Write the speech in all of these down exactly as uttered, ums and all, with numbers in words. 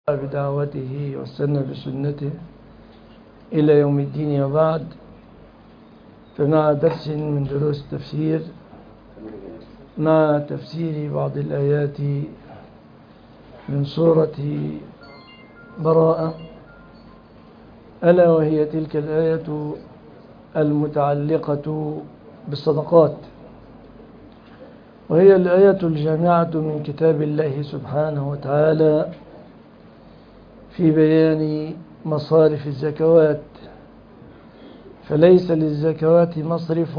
بدعوته واستنى بسنته إلى يوم الدين. وبعد، فمع درس من دروس التفسير مع تفسير بعض الآيات من سورة براءة، ألا وهي تلك الآية المتعلقة بالصدقات، وهي الآية الجامعة من كتاب الله سبحانه وتعالى في بيان مصارف الزكوات. فليس للزكوات مصرف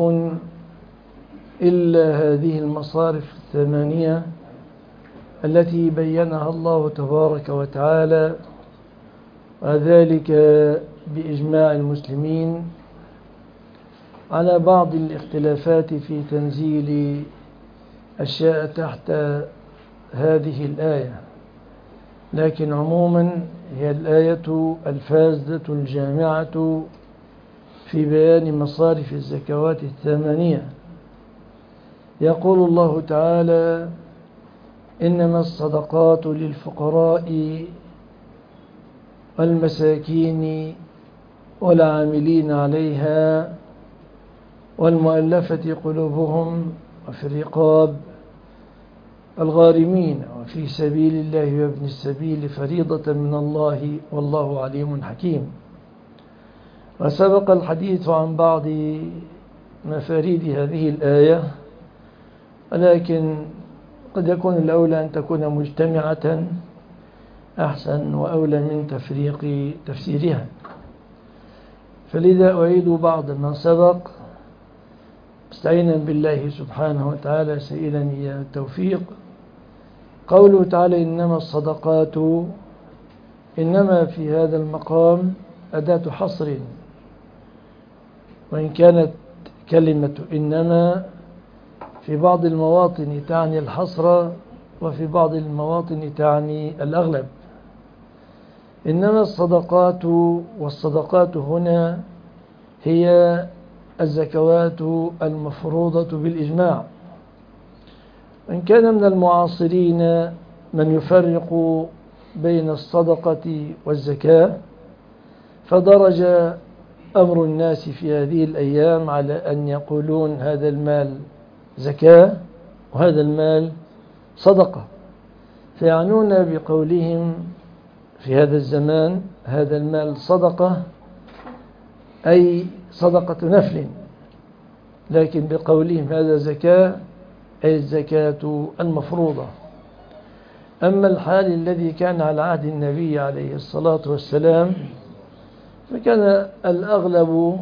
إلا هذه المصارف الثمانية التي بينها الله تبارك وتعالى، وذلك بإجماع المسلمين على بعض الاختلافات في تنزيل أشياء تحت هذه الآية، لكن عموما هي الآية الفازة الجامعة في بيان مصارف الزكوات الثمانية. يقول الله تعالى: إنما الصدقات للفقراء والمساكين والعاملين عليها والمؤلفة قلوبهم وفي الرقاب الغارمين وفي سبيل الله وابن السبيل فريضة من الله والله عليم حكيم. وسبق الحديث عن بعض مفاريد هذه الآية، ولكن قد يكون الأولى أن تكون مجتمعة أحسن وأولى من تفريق تفسيرها، فلذا أعيد بعض ما سبق مستعينا بالله سبحانه وتعالى سائلا إياه التوفيق. قوله تعالى: إنما الصدقات، إنما في هذا المقام أداة حصر، وإن كانت كلمة إنما في بعض المواطن تعني الحصر وفي بعض المواطن تعني الأغلب. إنما الصدقات، والصدقات هنا هي الزكوات المفروضة بالإجماع، وإن كان من المعاصرين من يفرق بين الصدقة والزكاة، فدرج أمر الناس في هذه الأيام على أن يقولون هذا المال زكاة وهذا المال صدقة، فيعنون بقولهم في هذا الزمان هذا المال صدقة أي صدقة نفل، لكن بقولهم هذا زكاة أي الزكاة المفروضة. أما الحال الذي كان على عهد النبي عليه الصلاة والسلام، فكان الأغلب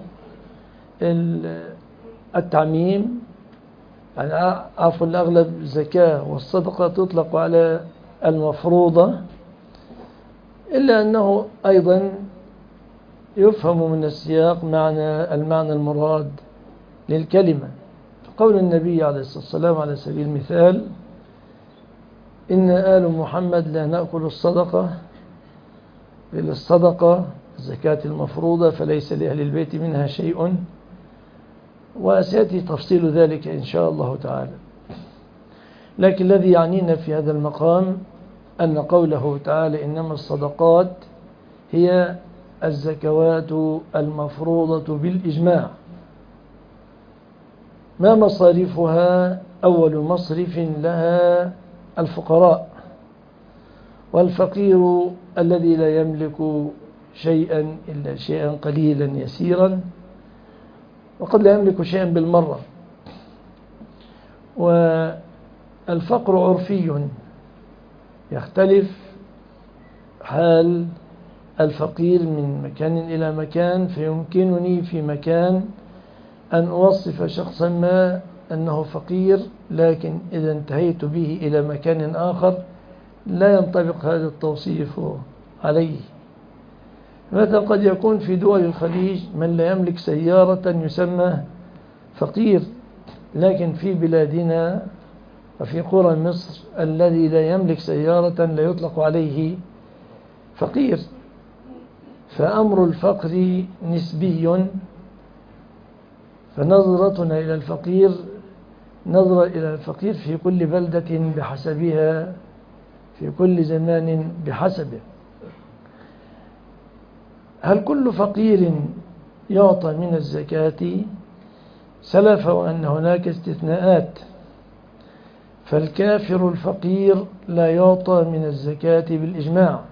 التعميم، يعني عفوا الأغلب زكاة والصدقة تطلق على المفروضة، إلا أنه أيضا يفهم من السياق معنى المعنى المراد للكلمة. قول النبي عليه الصلاة والسلام على سبيل المثال: إن آل محمد لا نأكل الصدقة إلا الصدقة الزكاة المفروضة فليس لأهل البيت منها شيء، وسيأتي تفصيل ذلك إن شاء الله تعالى. لكن الذي يعنينا في هذا المقام أن قوله تعالى إنما الصدقات هي الزكوات المفروضة بالإجماع. ما مصارفها؟ أول مصرف لها الفقراء، والفقير الذي لا يملك شيئا إلا شيئا قليلا يسيرا، وقد لا يملك شيئا بالمرة. والفقر عرفي، يختلف حال الفقير من مكان إلى مكان، فيمكنني في مكان أن أوصف شخصا ما أنه فقير، لكن إذا انتهيت به إلى مكان آخر لا ينطبق هذا التوصيف عليه. مثلا قد يكون في دول الخليج من لا يملك سيارة يسمى فقير، لكن في بلادنا وفي قرى مصر الذي لا يملك سيارة لا يطلق عليه فقير. فأمر الفقر نسبي، فنظرتنا إلى الفقير نظرة إلى الفقير في كل بلدة بحسبها، في كل زمان بحسبه. هل كل فقير يعطى من الزكاة؟ سلف أن هناك استثناءات، فالكافر الفقير لا يعطى من الزكاة بالإجماع،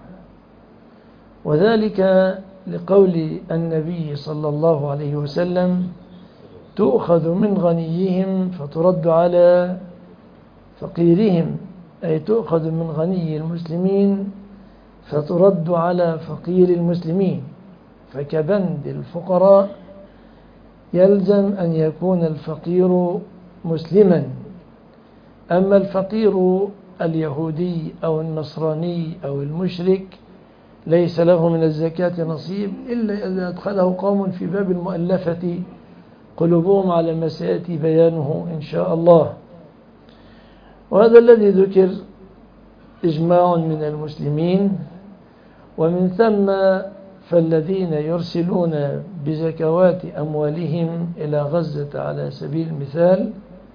وذلك لقول النبي صلى الله عليه وسلم: تؤخذ من غنيهم فترد على فقيرهم، أي تؤخذ من غني المسلمين فترد على فقير المسلمين. فكبند الفقراء يلزم أن يكون الفقير مسلما، أما الفقير اليهودي أو النصراني أو المشرك ليس له من الزكاة نصيب إلا إذا أدخله قوم في باب المؤلفة قلوبهم، على ما سيأتي بيانه إن شاء الله. وهذا الذي ذكر إجماع من المسلمين، ومن ثم فالذين يرسلون بزكوات أموالهم إلى غزة على سبيل المثال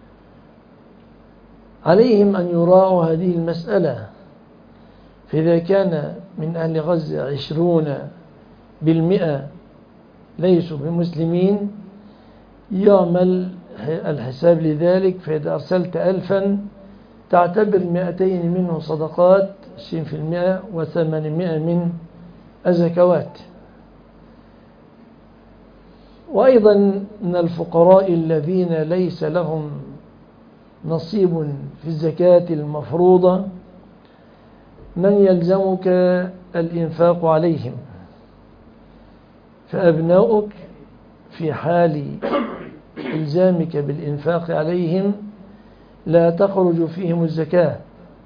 عليهم أن يراعوا هذه المسألة، فإذا كان من أهل غزة عشرون بالمئة ليسوا بمسلمين يعمل الحساب لذلك، فإذا أرسلت ألفا تعتبر مئتين منه صدقات عشرين في المئة وثمانمائة من الزكوات. وأيضا من الفقراء الذين ليس لهم نصيب في الزكاة المفروضة من يلزمك الإنفاق عليهم، فأبناؤك في حال إلزامك بالإنفاق عليهم لا تخرج فيهم الزكاة.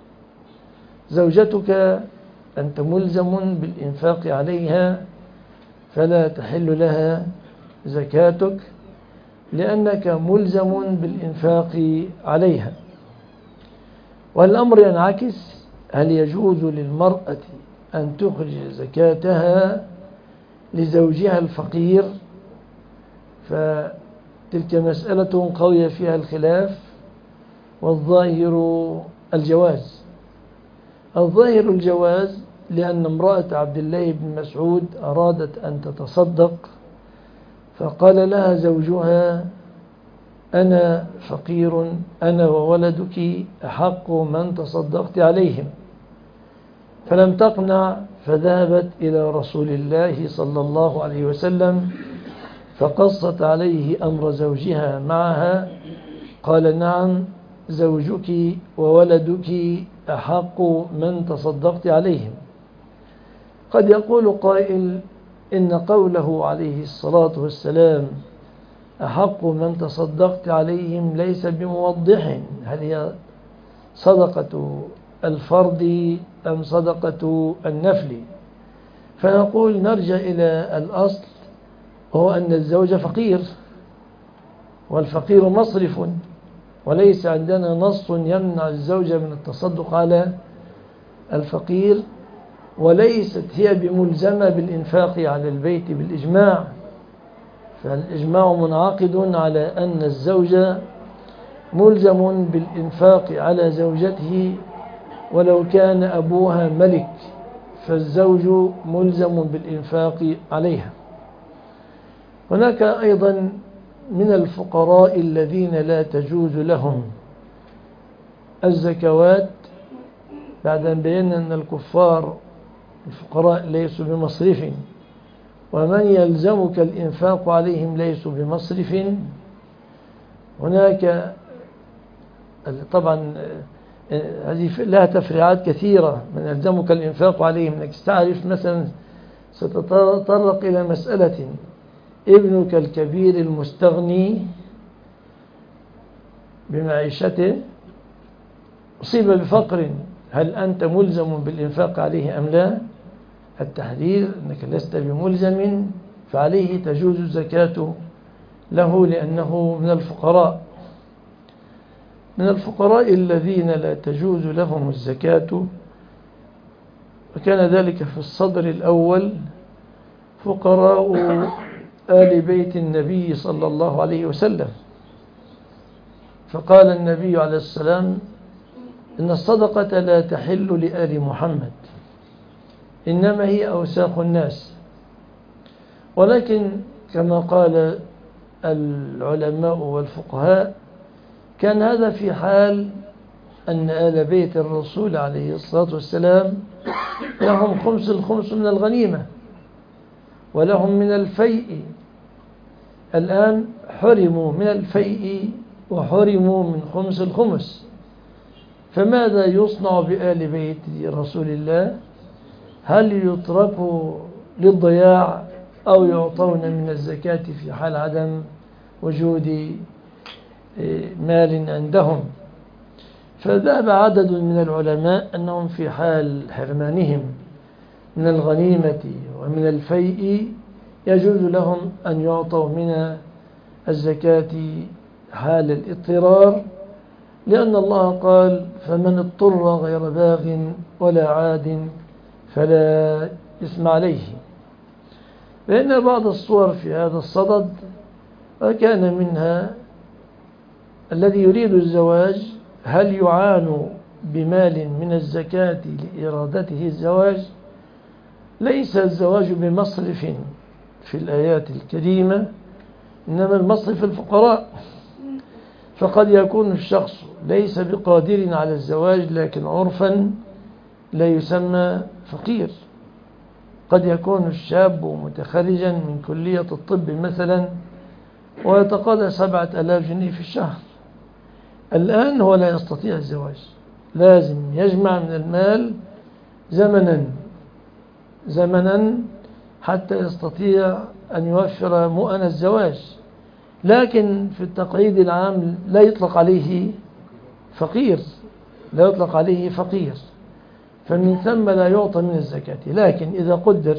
زوجتك أنت ملزم بالإنفاق عليها فلا تحل لها زكاتك لأنك ملزم بالإنفاق عليها. والأمر ينعكس: هل يجوز للمرأة أن تخرج زكاتها لزوجها الفقير؟ فتلك مسألة قوية فيها الخلاف، والظاهر الجواز. الظاهر الجواز لأن امرأة عبد الله بن مسعود أرادت أن تتصدق، فقال لها زوجها: أنا فقير، أنا وولدك أحق من تصدقت عليهم. فلم تقنع، فذهبت إلى رسول الله صلى الله عليه وسلم فقصت عليه أمر زوجها معها، قال: نعم، زوجك وولدك أحق من تصدقت عليهم. قد يقول قائل: إن قوله عليه الصلاة والسلام أحق من تصدقت عليهم ليس بموضح هل هي صدقة الفرض أم صدقة النفل، فنقول نرجع إلى الأصل، وهو أن الزوج فقير، والفقير مصرف، وليس عندنا نص يمنع الزوجة من التصدق على الفقير، وليست هي بملزمة بالإنفاق على البيت بالإجماع. فالإجماع منعقد على أن الزوج ملزم بالإنفاق على زوجته ولو كان أبوها ملك، فالزوج ملزم بالإنفاق عليها. هناك أيضا من الفقراء الذين لا تجوز لهم الزكوات، بعد أن بينا أن الكفار الفقراء ليسوا بمصرف، ومن يلزمك الإنفاق عليهم ليسوا بمصرف. هناك طبعا هذه لها تفريعات كثيرة، من يلزمك الإنفاق عليهم أنك تعرف مثلا ستتطرق إلى مسألة: ابنك الكبير المستغني بمعيشته أصيب بفقر، هل أنت ملزم بالإنفاق عليه أم لا؟ التحرير أنك لست بملزم، فعليه تجوز الزكاة له لأنه من الفقراء. من الفقراء الذين لا تجوز لهم الزكاة، وكان ذلك في الصدر الأول، فقراء آل بيت النبي صلى الله عليه وسلم. فقال النبي عليه السلام: إن الصدقة لا تحل لآل محمد، إنما هي أوساخ الناس. ولكن كما قال العلماء والفقهاء كان هذا في حال أن آل بيت الرسول عليه الصلاة والسلام لهم خمس الخمس من الغنيمة ولهم من الفيء. الآن حرموا من الفيء وحرموا من خمس الخمس، فماذا يصنع بآل بيت رسول الله؟ هل يتركوا للضياع أو يعطون من الزكاة في حال عدم وجود مال عندهم؟ فذهب عدد من العلماء أنهم في حال حرمانهم من الغنيمة ومن الفيء يجوز لهم أن يعطوا من الزكاة حال الاضطرار، لأن الله قال فمن اضطر غير باغ ولا عاد فلا إثم عليه. فإن بعض الصور في هذا الصدد وكان منها الذي يريد الزواج هل يعان بمال من الزكاة لإرادته الزواج؟ ليس الزواج بمصرف في الآيات الكريمة، إنما المصرف الفقراء. فقد يكون الشخص ليس بقادر على الزواج لكن عرفا لا يسمى فقير. قد يكون الشاب متخرجا من كلية الطب مثلا ويتقاضى سبعة آلاف جنيه في الشهر، الآن هو لا يستطيع الزواج، لازم يجمع من المال زمنا زمنا حتى يستطيع أن يوفر مؤن الزواج. لكن في التقعيد العام لا يطلق عليه فقير، لا يطلق عليه فقير، فمن ثم لا يعطى من الزكاة. لكن إذا قدر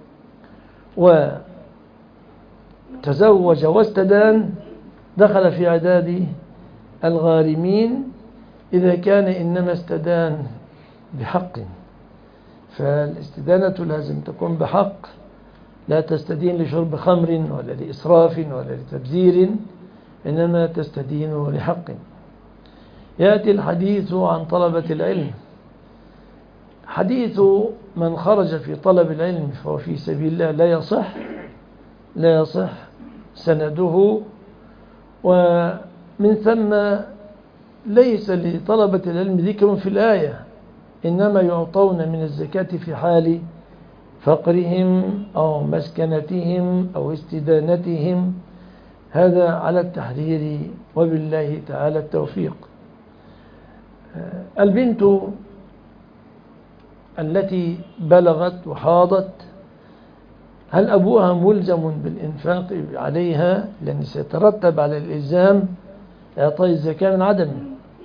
وتزوج واستدان دخل في عداد الغارمين إذا كان إنما استدان بحق، فالاستدانة لازم تكون بحق، لا تستدين لشرب خمر ولا لإسراف ولا لتبذير، إنما تستدين لحق. يأتي الحديث عن طلبة العلم. حديث من خرج في طلب العلم فهو في سبيل الله لا يصح لا يصح سنده، ومن ثم ليس لطلبة العلم ذكر في الآية، إنما يعطون من الزكاة في حال فقرهم أو مسكنتهم أو استدانتهم، هذا على التحرير وبالله تعالى التوفيق. البنت التي بلغت وحاضت هل أبوها ملزم بالإنفاق عليها؟ لأن سيترتب على الإلزام إعطاء الزكاة من عدمه.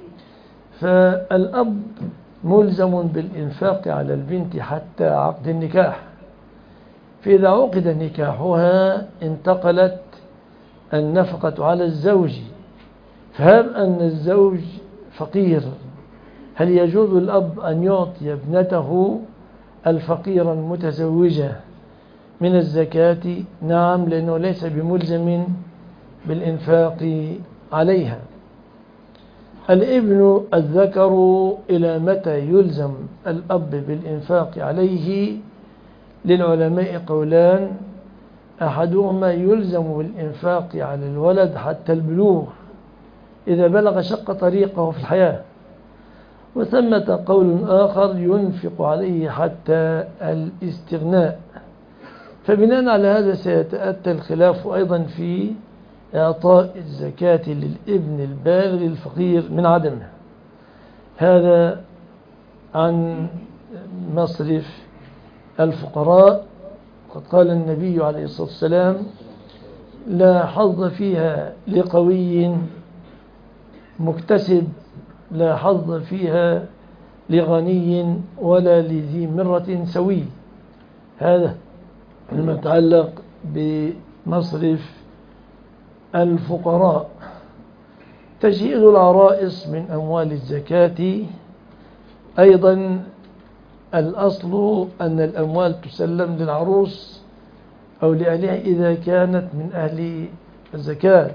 فالأب ملزم بالإنفاق على البنت حتى عقد النكاح، فإذا عقد نكاحها انتقلت النفقة على الزوج، فهب أن الزوج فقير هل يجوز الأب أن يعطي ابنته الفقيرة المتزوجة من الزكاة؟ نعم، لأنه ليس بملزم بالإنفاق عليها. الابن الذكر إلى متى يلزم الأب بالإنفاق عليه؟ للعلماء قولان، أحدهما يلزم بالإنفاق على الولد حتى البلوغ إذا بلغ شق طريقه في الحياة، وثمة قول آخر ينفق عليه حتى الاستغناء. فبناء على هذا سيتأتى الخلاف أيضا في إعطاء الزكاة للابن البالغ الفقير من عدمه. هذا عن مصرف الفقراء. قد قال النبي عليه الصلاة والسلام لا حظ فيها لقوي مكتسب، لا حظ فيها لغني ولا لذي مرة سوي. هذا لما يتعلق بمصرف الفقراء. تجهيز العرائس من أموال الزكاة أيضا الأصل أن الأموال تسلم للعروس أو لأهلها إذا كانت من أهل الزكاة،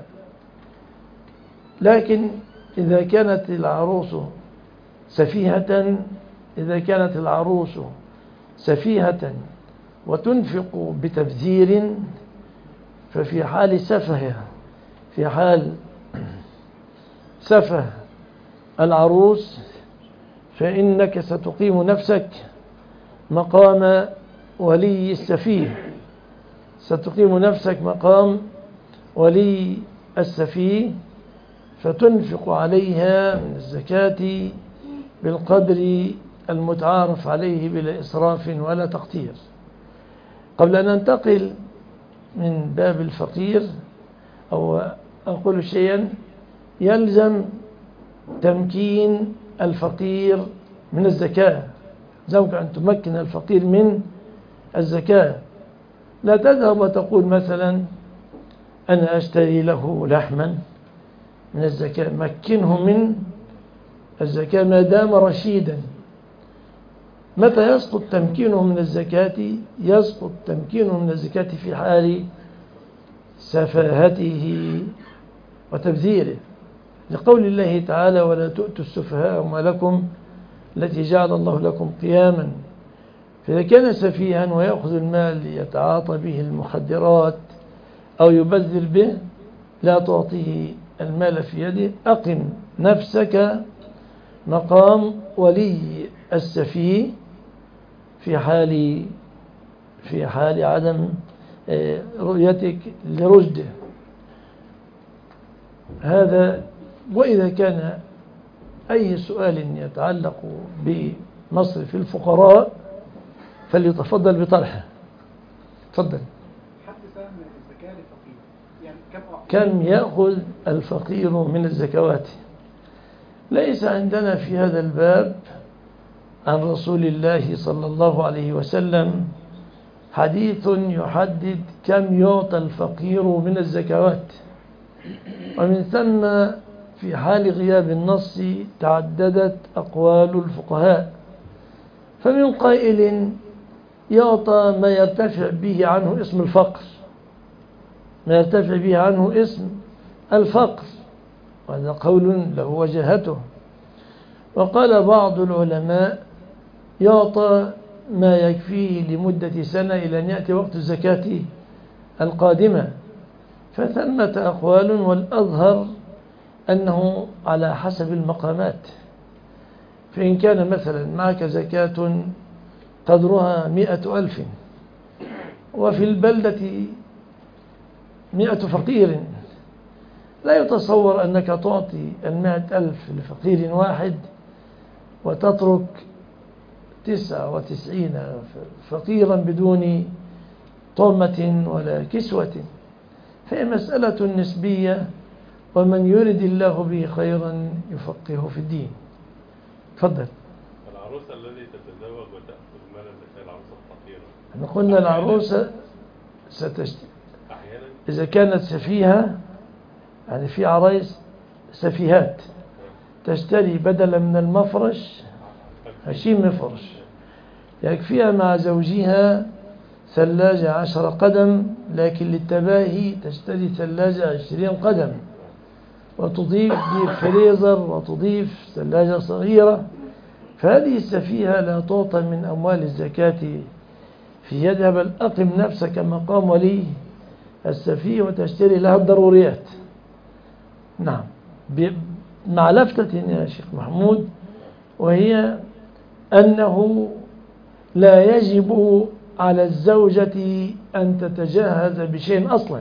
لكن إذا كانت العروس سفيهة إذا كانت العروس سفيهة وتنفق بتبذير ففي حال سفه في حال سفه العروس فإنك ستقيم نفسك مقام ولي السفيه، ستقيم نفسك مقام ولي السفيه، فتنفق عليها من الزكاة بالقدر المتعارف عليه بلا إسراف ولا تقتير. قبل أن ننتقل من باب الفقير أو أقول شيئا، يلزم تمكين الفقير من الزكاة. زوج أن تمكن الفقير من الزكاة، لا تذهب وتقول مثلا أنا أشتري له لحما من الزكاة. مكنه من الزكاة ما دام رشيدا. متى يسقط تمكينه من الزكاة؟ يسقط تمكينه من الزكاة في حال سفاهته وتبذيره، لقول الله تعالى ولا تؤتوا السفهاء أموالكم التي جعل الله لكم قياما. فإذا كان سفيها ويأخذ المال ليتعاطى به المخدرات أو يبذر به، لا تعطيه المال في يده. أقم نفسك مقام ولي السفيه في حال في حال عدم رؤيتك لرشده. هذا. وإذا كان أي سؤال يتعلق بمصرف الفقراء فليتفضل بطرحه. تفضل. حد سهم الزكاة للفقير، يعني كم يأخذ الفقير من الزكوات؟ ليس عندنا في هذا الباب عن رسول الله صلى الله عليه وسلم حديث يحدد كم يعطى الفقير من الزكوات، ومن ثم في حال غياب النص تعددت أقوال الفقهاء، فمن قائل يعطى ما يرتفع به عنه اسم الفقر، ما يرتفع به عنه اسم الفقر، وهذا قول له وجهته. وقال بعض العلماء يعطى ما يكفيه لمدة سنة إلى أن يأتي وقت الزكاة القادمة. فثمة أقوال، والأظهر أنه على حسب المقامات. فإن كان مثلا معك زكاة قدرها مئة ألف وفي البلدة مئة فقير، لا يتصور أنك تعطي المئة ألف لفقير واحد وتترك تسعة وتسعين فقيرا بدون طعمة ولا كسوة. فهي مسألة نسبية، ومن يرد الله به خيرا يفقهه في الدين. تفضل. العروسة التي تتزوج وتأخذ مال الزكاة العروسة الفقيرة، احنا قلنا العروسة ستشتري إذا كانت سفيهة، يعني في عرايس سفيهات تشتري بدلا من المفرش هشيم مفرش، يكفيها مع زوجها ثلاجة عشر قدم، لكن للتباهي تشتري ثلاجة عشرين قدم، وتضيف فريزر وتضيف ثلاجة صغيرة. فهذه السفيهة لا تعطى من أموال الزكاة في يدها، بل أقم نفسك مقام ولي السفيه وتشتري لها الضروريات. نعم، مع لفتة يا شيخ محمود، وهي أنه لا يجب على الزوجة أن تتجهز بشيء أصلا،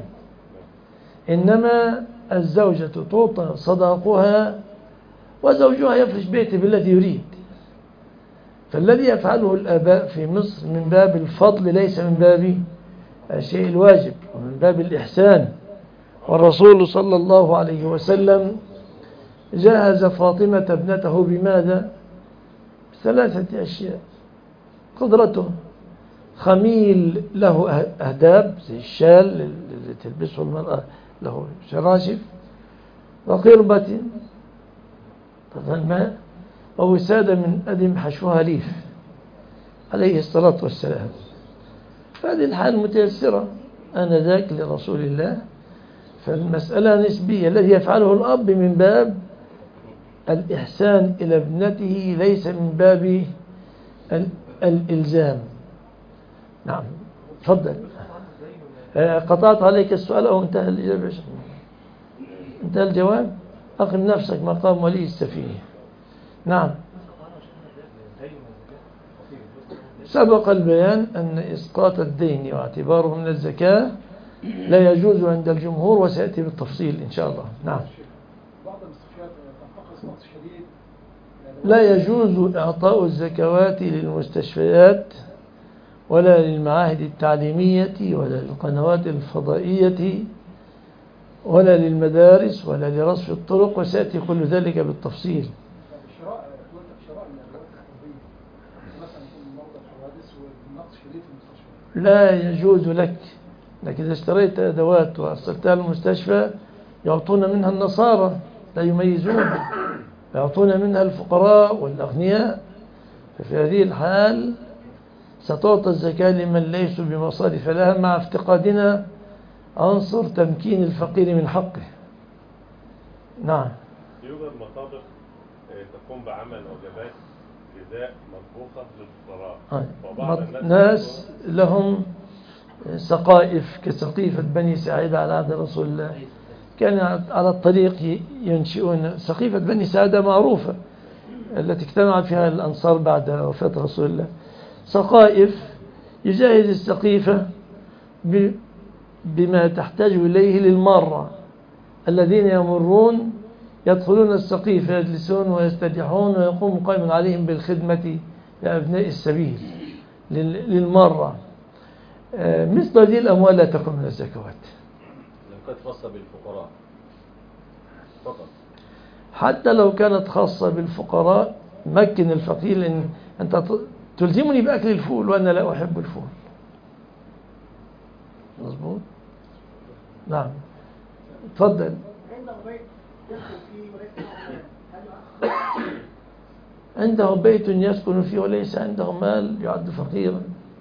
إنما الزوجة تعطى صداقها وزوجها يفرش بيته بالذي يريد. فالذي يفعله الآباء في مصر من باب الفضل ليس من باب الشيء الواجب، ومن باب الإحسان. والرسول صلى الله عليه وسلم جهز فاطمة ابنته بماذا؟ ثلاثة أشياء: قدرته، خميل له أهداب زي الشال اللي تلبسه المرأة له شراشف، وقربة الماء، ووسادة من أدم حشوها ليف عليه الصلاة والسلام. فهذه الحال متيسرة آنذاك لرسول الله. فالمسألة نسبية، الذي يفعله الأب من باب الإحسان إلى ابنته ليس من باب الإلزام. نعم، تفضل. آه، قطعت عليك السؤال أو انتهى الإجابة؟ انتهى الجواب. أقم نفسك مقام ولي السفيه. نعم. سبق البيان أن إسقاط الدين واعتباره من الزكاة لا يجوز عند الجمهور، وسيأتي بالتفصيل إن شاء الله. نعم. بعض المستشفيات تنتقص نقص شديد. لا يجوز إعطاء الزكوات للمستشفيات ولا للمعاهد التعليمية ولا للقنوات الفضائية ولا للمدارس ولا لرصف الطرق، وسيأتي كل ذلك بالتفصيل. شراء شراء الادوات الطبيه مثلا يكون مرضى الحوادث والنقص شديد في المستشفى. لا يجوز لك لك إذا اشتريت أدوات وأرسلتها للمستشفى يعطون منها النصارى لا يميزون، يعطون منها الفقراء والأغنياء، ففي هذه الحال ستعطى الزكاة لمن ليسوا بمصارف لها، مع افتقادنا عنصر تمكين الفقير من حقه. نعم. يوجد مطابخ تقوم بعمل وجبات غذاء مطبوخة للفقراء، وبعض ناس لهم سقائف كسقيفة بني ساعدة على عهد رسول الله، كان على الطريق ينشئون سقيفة بني ساعدة معروفة التي اجتمع فيها الأنصار بعد وفاة رسول الله. سقائف يجهز السقيفة بما تحتاج إليه للمارة، الذين يمرون يدخلون السقيفة يجلسون ويستريحون ويقوم قائم عليهم بالخدمة لأبناء السبيل للمارة. مثل هذه الأموال لا تكون من الزكوات. زكاة خاصة بالفقراء فقط. حتى لو كانت خاصة بالفقراء مكن الفقير، لأن أنت تلزمني بأكل الفول وأنا لا أحب الفول. مظبوط. نعم. تفضل. عنده بيت يسكن فيه وليس عنده مال يعد فقيرا.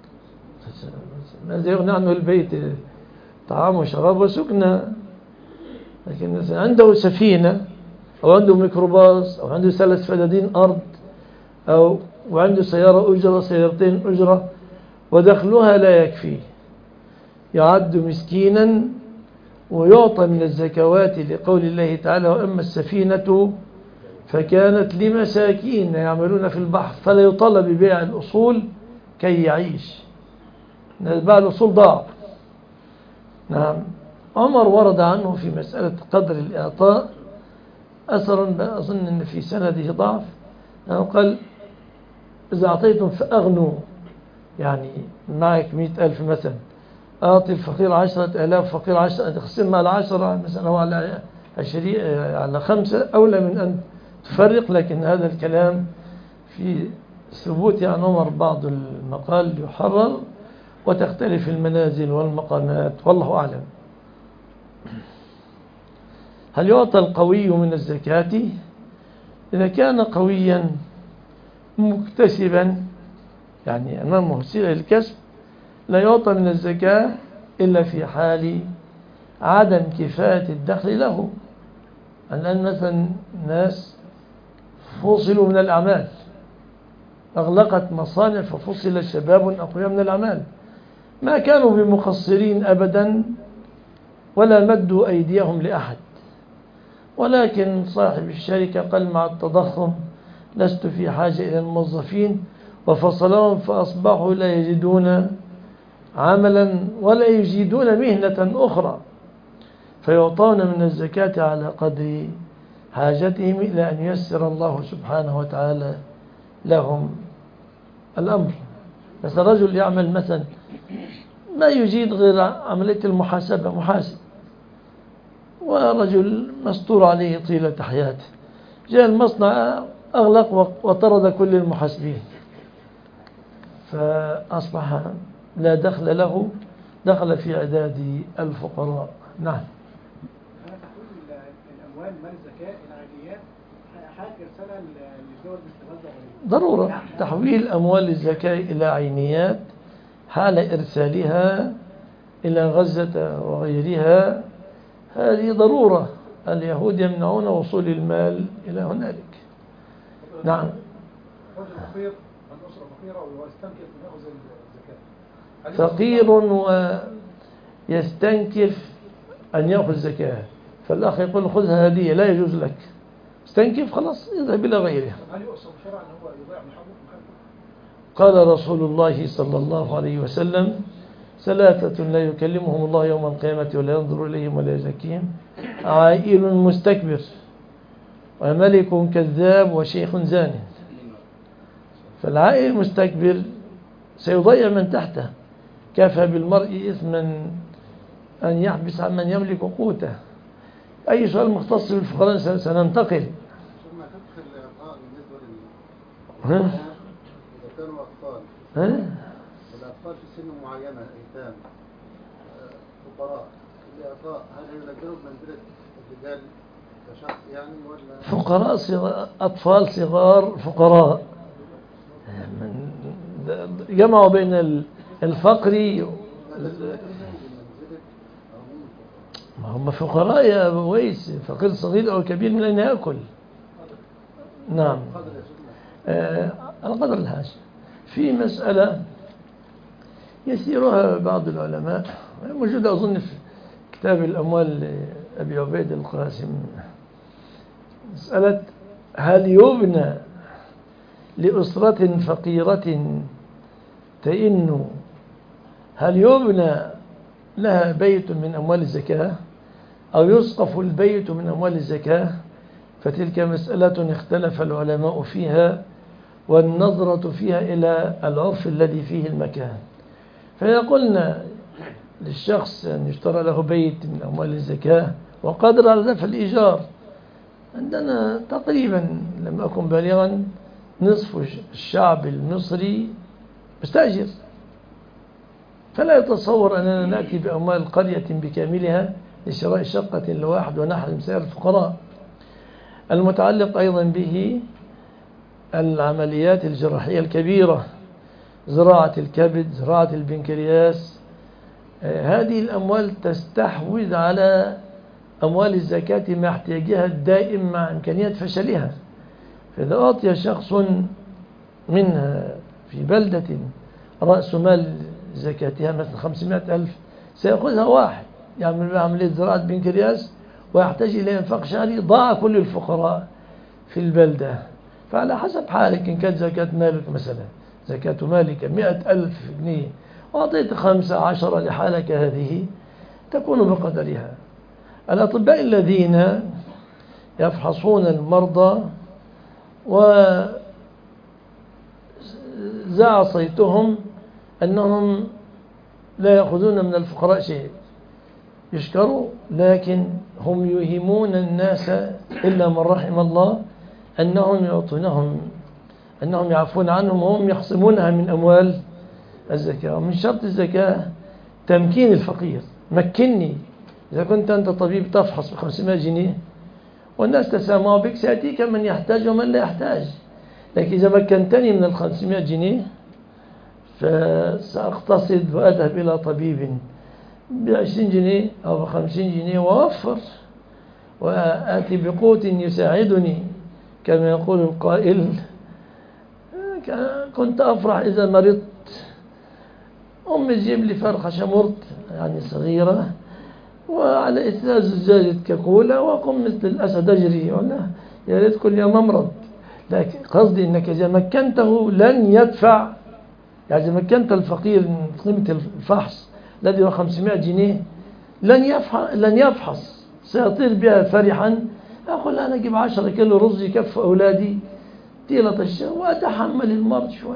ماذا يغني عنه البيت؟ طعام وشراب وسكنى. لكن عنده سفينة أو عنده ميكروباص أو عنده ثلاث فدادين أرض أو وعنده سيارة أجرة سيارتين أجرة ودخلها لا يكفي، يعد مسكينا ويعطى من الزكوات لقول الله تعالى: وأما السفينة فكانت لمساكين يعملون في البحر فلا يطالب ببيع الأصول كي يعيش، بيع الأصول ضاع. نعم. عمر ورد عنه في مسألة قدر الإعطاء أثرا أظن أن في سنده ضعف، قال: إذا أعطيتم فأغنوا، يعني معك مئة ألف مثلا، أعطي الفقير عشرة آلاف، فقير عشرة، تقسمها على عشرة مثلا أو على عشرين على خمسة، أولى من أن تفرق. لكن هذا الكلام في ثبوت عن عمر بعض المقال يحرر، وتختلف المنازل والمقامات، والله أعلم. هل يعطى القوي من الزكاة؟ إذا كان قويا مكتسبا يعني أمامه وسيلة للكسب لا يعطى من الزكاة إلا في حال عدم كفاية الدخل له. الآن مثلا ناس فصلوا من الأعمال، أغلقت مصانع ففصل شباب أقوياء من الأعمال، ما كانوا بمقصرين أبدا ولا مدوا أيديهم لأحد، ولكن صاحب الشركة قال: مع التضخم لست في حاجة إلى الموظفين، وفصلهم فأصبحوا لا يجدون عملا ولا يجيدون مهنة أخرى، فيعطون من الزكاة على قدر حاجتهم إلى أن ييسر الله سبحانه وتعالى لهم الأمر. بس الرجل يعمل مثلا ما يجيد غير عملية المحاسبة، محاسب، ورجل مستور عليه طيلة حياته، جاء المصنع أغلق وطرد كل المحاسبين، فأصبح لا دخل له، دخل في عداد الفقراء. نعم. أنا تحويل الأموال مال الزكاة إلى عينيات حاجة رسالة للدول باستغلال ضرورة تحويل أموال الزكاة إلى عينيات حال إرسالها إلى غزة وغيرها، هذه ضرورة. اليهود يمنعون وصول المال إلى هنالك. نعم. رجل فقير عن أسرة فقيرة ويستنكر أن يأخذ الزكاة، فقير يستنكف أن يأخذ زكاة، فالأخ يقول خذها هدية لا يجوز لك، استنكف خلاص اذهب إلى غيره. هل يؤصل شرعا ان هو يضيع من حقه؟ قال رسول الله صلى الله عليه وسلم ثلاثة لا يكلمهم الله يوم القيامة ولا ينظر إليهم ولا يزكيهم، عائل مستكبر وملك كذاب وشيخ زان. فالعائل المستكبر سيضيع من تحته، كفى بالمرء إثما أن يحبس عن من يملك قوته. أي سؤال مختص بالفقراء سننتقل. ثم تدخل الإعطاء بالنسبة لل ها؟ إذا كانوا أطفال، ها؟ الأطفال في سن معينة أيتام فقراء، الإعطاء هل ينزلوا بمنزلة الرجال كشخص يعني ولا؟ فقراء صغار، أطفال صغار فقراء، جمعوا بين الفقر. ما هم فقراء يا أبو ويس، فقير صغير أو كبير من أين يأكل؟ نعم. آه على قدر الحاجة. في مسألة يسيرها بعض العلماء موجودة أظن في كتاب الأموال لأبي عبيد القاسم، مسألة هل يبنى لأسرة فقيرة تئن، هل يبنى لها بيت من أموال الزكاة أو يسقف البيت من أموال الزكاة؟ فتلك مسألة اختلف العلماء فيها، والنظرة فيها إلى العرف الذي فيه المكان. فيقولنا للشخص أن يشترى له بيت من أموال الزكاة وقادر على دفع الإيجار. عندنا تقريبا لم أكن بالغا نصف الشعب المصري مستأجر، فلا يتصور أننا نأتي بأموال قرية بكاملها لشراء شقة لواحد ونحرم سائر الفقراء. المتعلق أيضا به العمليات الجراحية الكبيرة، زراعة الكبد، زراعة البنكرياس، هذه الأموال تستحوذ على أموال الزكاة مع احتياجها الدائم مع إمكانية فشلها. فإذا أعطي شخص منها في بلدة رأس مال زكاتها مثلا خمسمائة ألف، سيأخذها واحد يعمل عملية زراعة بنكرياس ويحتاج إلى إنفاق شهري، ضاع كل الفقراء في البلدة. فعلى حسب حالك، إن كانت زكاة مالك مثلا زكاة مالك مئة ألف جنيه وأعطيت خمسة عشر لحالك، هذه تكون بقدرها. الأطباء الذين يفحصون المرضى وزع صيتهم أنهم لا يأخذون من الفقراء شيء، يشكروا، لكن هم يوهمون الناس إلا من رحم الله أنهم يعطونهم، أنهم يعفون عنهم وهم يخصمونها من أموال الزكاة. ومن شرط الزكاة تمكين الفقير. مكنني، إذا كنت أنت طبيب تفحص بخمسمائة جنيه والناس تسامعوا بك، سيأتيك من يحتاج ومن لا يحتاج. لكن إذا مكنتني من الخمسمائة جنيه فسأقتصد وأذهب إلى طبيب بعشرين جنيه أو بخمسين جنيه وأوفر وآتي بقوت يساعدني. كما يقول القائل كنت أفرح إذا مرضت، أمي تجيب لي فرخة شمرت يعني صغيرة وعلى إثناء زجاجة كاكولا وأقوم مثل الأسد أجري، ولا يا ريت كل يوم أمرض. لكن قصدي أنك إذا مكنته لن يدفع، يعني إذا مكنت الفقير من قيمة الفحص الذي هو خمسمائة جنيه لن يفحص, لن يفحص سيطير بها فرحا. أقول أنا أجيب عشرة كيلو رز يكفي أولادي طيلة الشهر وأتحمل المرض شوي.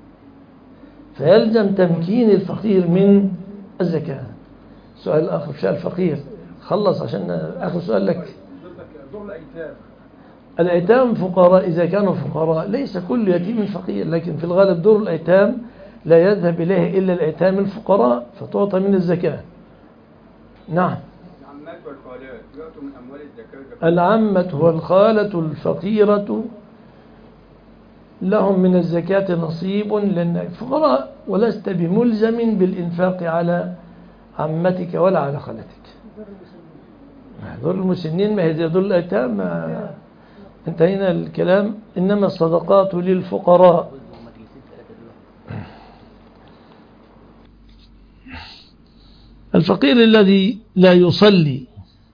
فيلزم تمكين الفقير من الزكاة. سؤال آخر في الفقير خلص عشان آخر سؤال لك. دور الأيتام، الأيتام فقراء إذا كانوا فقراء، ليس كل يتيم فقير، لكن في الغالب دور الأيتام لا يذهب إليه إلا الأيتام الفقراء فتعطى من الزكاة. نعم. العمات والخالات يعطوا من أموال الزكاة. العمة والخالة الفقيرة لهم من الزكاة نصيب لأنك فقراء ولست بملزم بالإنفاق على عمتك ولا على خالتك. دور المسنين ما هي زي دور الأيتام. انتهينا الكلام. إنما الصدقات للفقراء. الفقير الذي لا يصلي،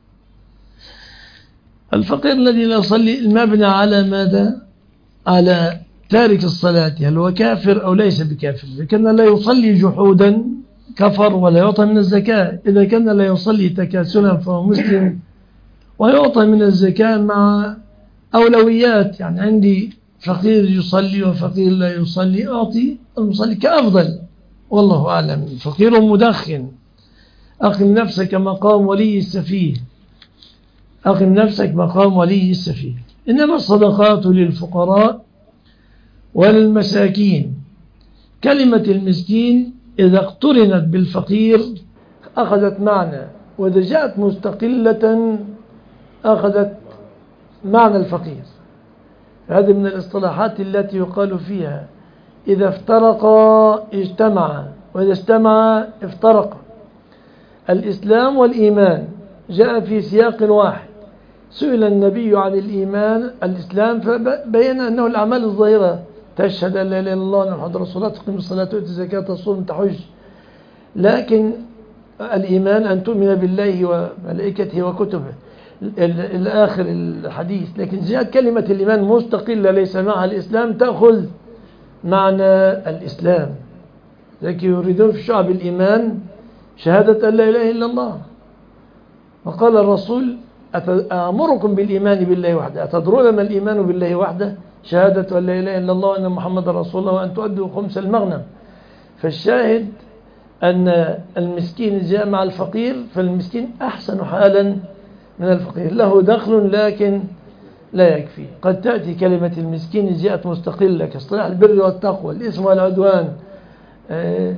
الفقير الذي لا يصلي المبنى على ماذا؟ على تارك الصلاة، هل هو كافر أو ليس بكافر؟ إذا كان لا يصلي جحودا كفر ولا يعطى من الزكاة، إذا كان لا يصلي تكاسلا فهو مسلم ويعطى من الزكاة مع أولويات. يعني عندي فقير يصلي وفقير لا يصلي، أعطي المصلي كأفضل، والله أعلم. فقير مدخن، أقم نفسك مقام ولي السفيه، أقم نفسك مقام ولي السفيه. إنما الصدقات للفقراء وللمساكين. كلمة المسكين إذا اقترنت بالفقير أخذت معنى، وإذا جاءت مستقلة أخذت معنى الفقير. هذه من الاصطلاحات التي يقال فيها إذا افترقا اجتمعا، وإذا اجتمعا افترقا. الإسلام والإيمان جاء في سياق واحد. سئل النبي عن الإيمان الإسلام فبين أنه الأعمال الظاهرة، تشهد أن لا إله إلا الله وأن محمدا رسول الله، تقيم الصلاة وتؤتي الزكاة تصوم تحج. لكن الإيمان أن تؤمن بالله وملائكته وكتبه إلى آخر الحديث. لكن جاءت كلمة الإيمان مستقلة ليس معها الإسلام تأخذ معنى الإسلام. لذلك يريدون في شعب الإيمان شهادة أن لا إله إلا الله. وقال الرسول أأمركم بالإيمان بالله وحده، أتدرون ما الإيمان بالله وحده؟ شهادة أن لا إله إلا الله وأن محمد رسول الله وأن تؤدوا خمس المغنم. فالشاهد أن المسكين جاء مع الفقير، فالمسكين أحسن حالا من الفقير، له دخل لكن لا يكفي. قد تأتي كلمة المسكين جاءت مستقلة كاصطلاح البر والتقوى، الإثم والعدوان، آه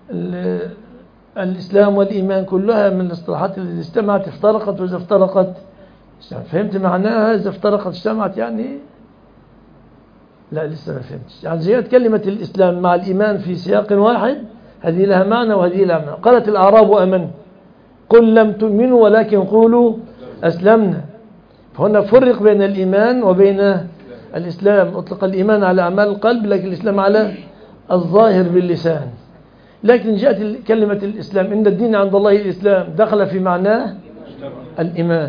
الإسلام والإيمان، كلها من الاصطلاحات اللي اجتمعت افترقت، وإذا افترقت فهمت معناها؟ إذا افترقت اجتمعت يعني لا لسه ما فهمتش. يعني جاءت كلمة الإسلام مع الإيمان في سياق واحد، هذه لها معنى وهذه لها معنى. قالت الأعراب آمنوا قل لم تؤمنوا ولكن قولوا أسلمنا. فهنا فرق بين الإيمان وبين الإسلام. أطلق الإيمان على أعمال القلب، لكن الإسلام على الظاهر باللسان. لكن جاءت كلمة الإسلام، إن الدين عند الله الإسلام، دخل في معناه الإيمان.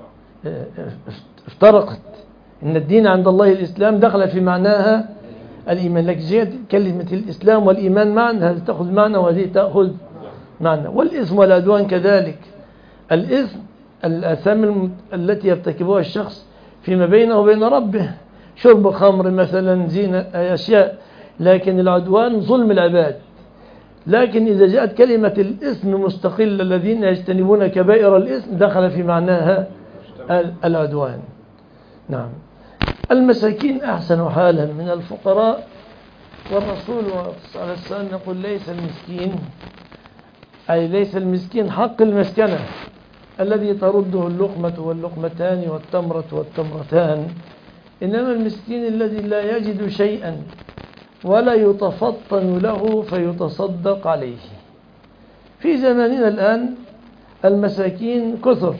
افترقت، إن الدين عند الله الإسلام، دخل في معناها الإيمان. لكن جاءت كلمة الإسلام والإيمان معا، هذه تأخذ معنى وهذه تأخذ معنى. والإثم والعدوان كذلك. الإثم الآثام التي يرتكبها الشخص فيما بينه وبين ربه، شرب خمر مثلا، زينة، أشياء. لكن العدوان ظلم العباد. لكن إذا جاءت كلمة الإثم مستقلة، الذين يجتنبون كبائر الإثم، دخل في معناها العدوان. نعم. المساكين أحسن حالا من الفقراء. والرسول صلى الله عليه وسلم يقول ليس المسكين، أي ليس المسكين حق المسكنة الذي ترده اللقمة واللقمتان والتمرة والتمرتان، إنما المسكين الذي لا يجد شيئا ولا يتفطن له فيتصدق عليه. في زماننا الآن المساكين كثر.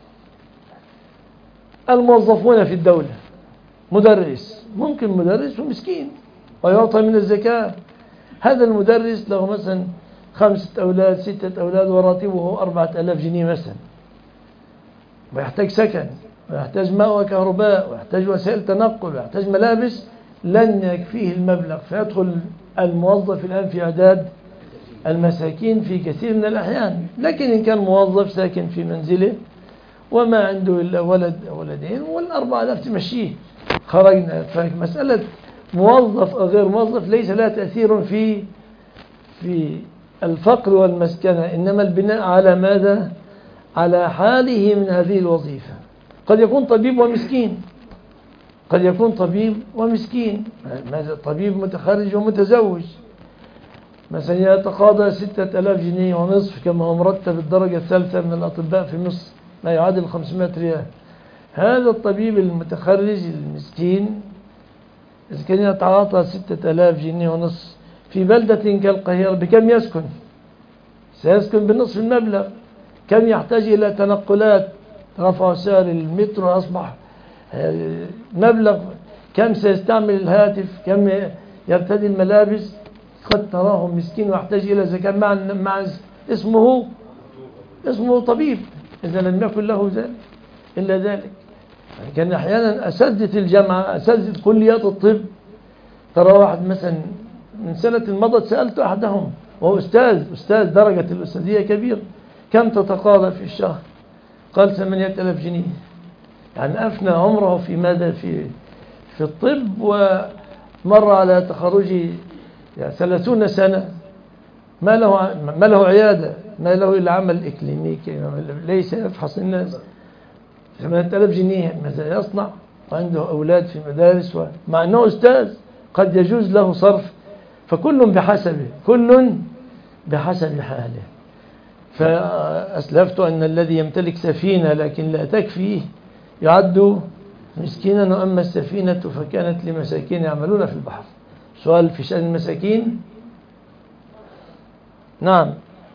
الموظفون في الدولة، مدرس، ممكن مدرس ومسكين ويعطى من الزكاة. هذا المدرس له مثلا خمسة أولاد ستة أولاد وراتبه أربعة ألاف جنيه مثلا، ويحتاج سكن ويحتاج ماء وكهرباء ويحتاج وسائل تنقل ويحتاج ملابس، لن يكفيه المبلغ. فيدخل الموظف الآن في أعداد المساكين في كثير من الأحيان. لكن إن كان موظف ساكن في منزله وما عنده إلا ولد أو ولدين والأربعة آلاف تمشيه، خرجنا. فمسألة موظف أو غير موظف ليس لها تأثير في في الفقر والمسكنة، إنما البناء على ماذا؟ على حاله من هذه الوظيفة. قد يكون طبيب ومسكين، قد يكون طبيب ومسكين، طبيب متخرج ومتزوج مثلا يتقاضى ستة ألاف جنيه ونصف كما هو مرتب الدرجة الثالثة من الأطباء في مصر، ما يعادل خمسمائة ريال. هذا الطبيب المتخرج المسكين إذا كان يتعاطى ستة ألاف جنيه ونصف في بلدة كالقاهرة بكم يسكن؟ سيسكن بنصف المبلغ. كم يحتاج إلى تنقلات؟ رفع سعر المترو أصبح مبلغ. كم سيستعمل الهاتف؟ كم يرتدي الملابس؟ قد تراه مسكين ويحتاج إلى زكاة مع مع اسمه اسمه طبيب إذا لم يكن له ذلك إلا ذلك. يعني كان أحيانا أساتذة الجامعة أساتذة كليات الطب، ترى واحد مثلا من سنة مضت سألت أحدهم وهو أستاذ أستاذ درجة الأستاذية كبير، كم تتقاضى في الشهر؟ قال ثمانية آلاف جنيه. يعني أفنى عمره في ماذا؟ في في الطب، ومر على تخرجه يعني ثلاثون سنة، ما له ما له عيادة، ما له إلا عمل إكلينيكي، ليس يفحص الناس. ثمانية آلاف جنيه ماذا يصنع؟ وعنده أولاد في مدارس، مع أنه أستاذ قد يجوز له صرف. فكل بحسبه، كل بحسب حاله. فأسلفت أن الذي يمتلك سفينة لكن لا تكفيه يعد مسكينا، وأما السفينة فكانت لمساكين يعملون في البحر. سؤال في شأن المساكين. نعم.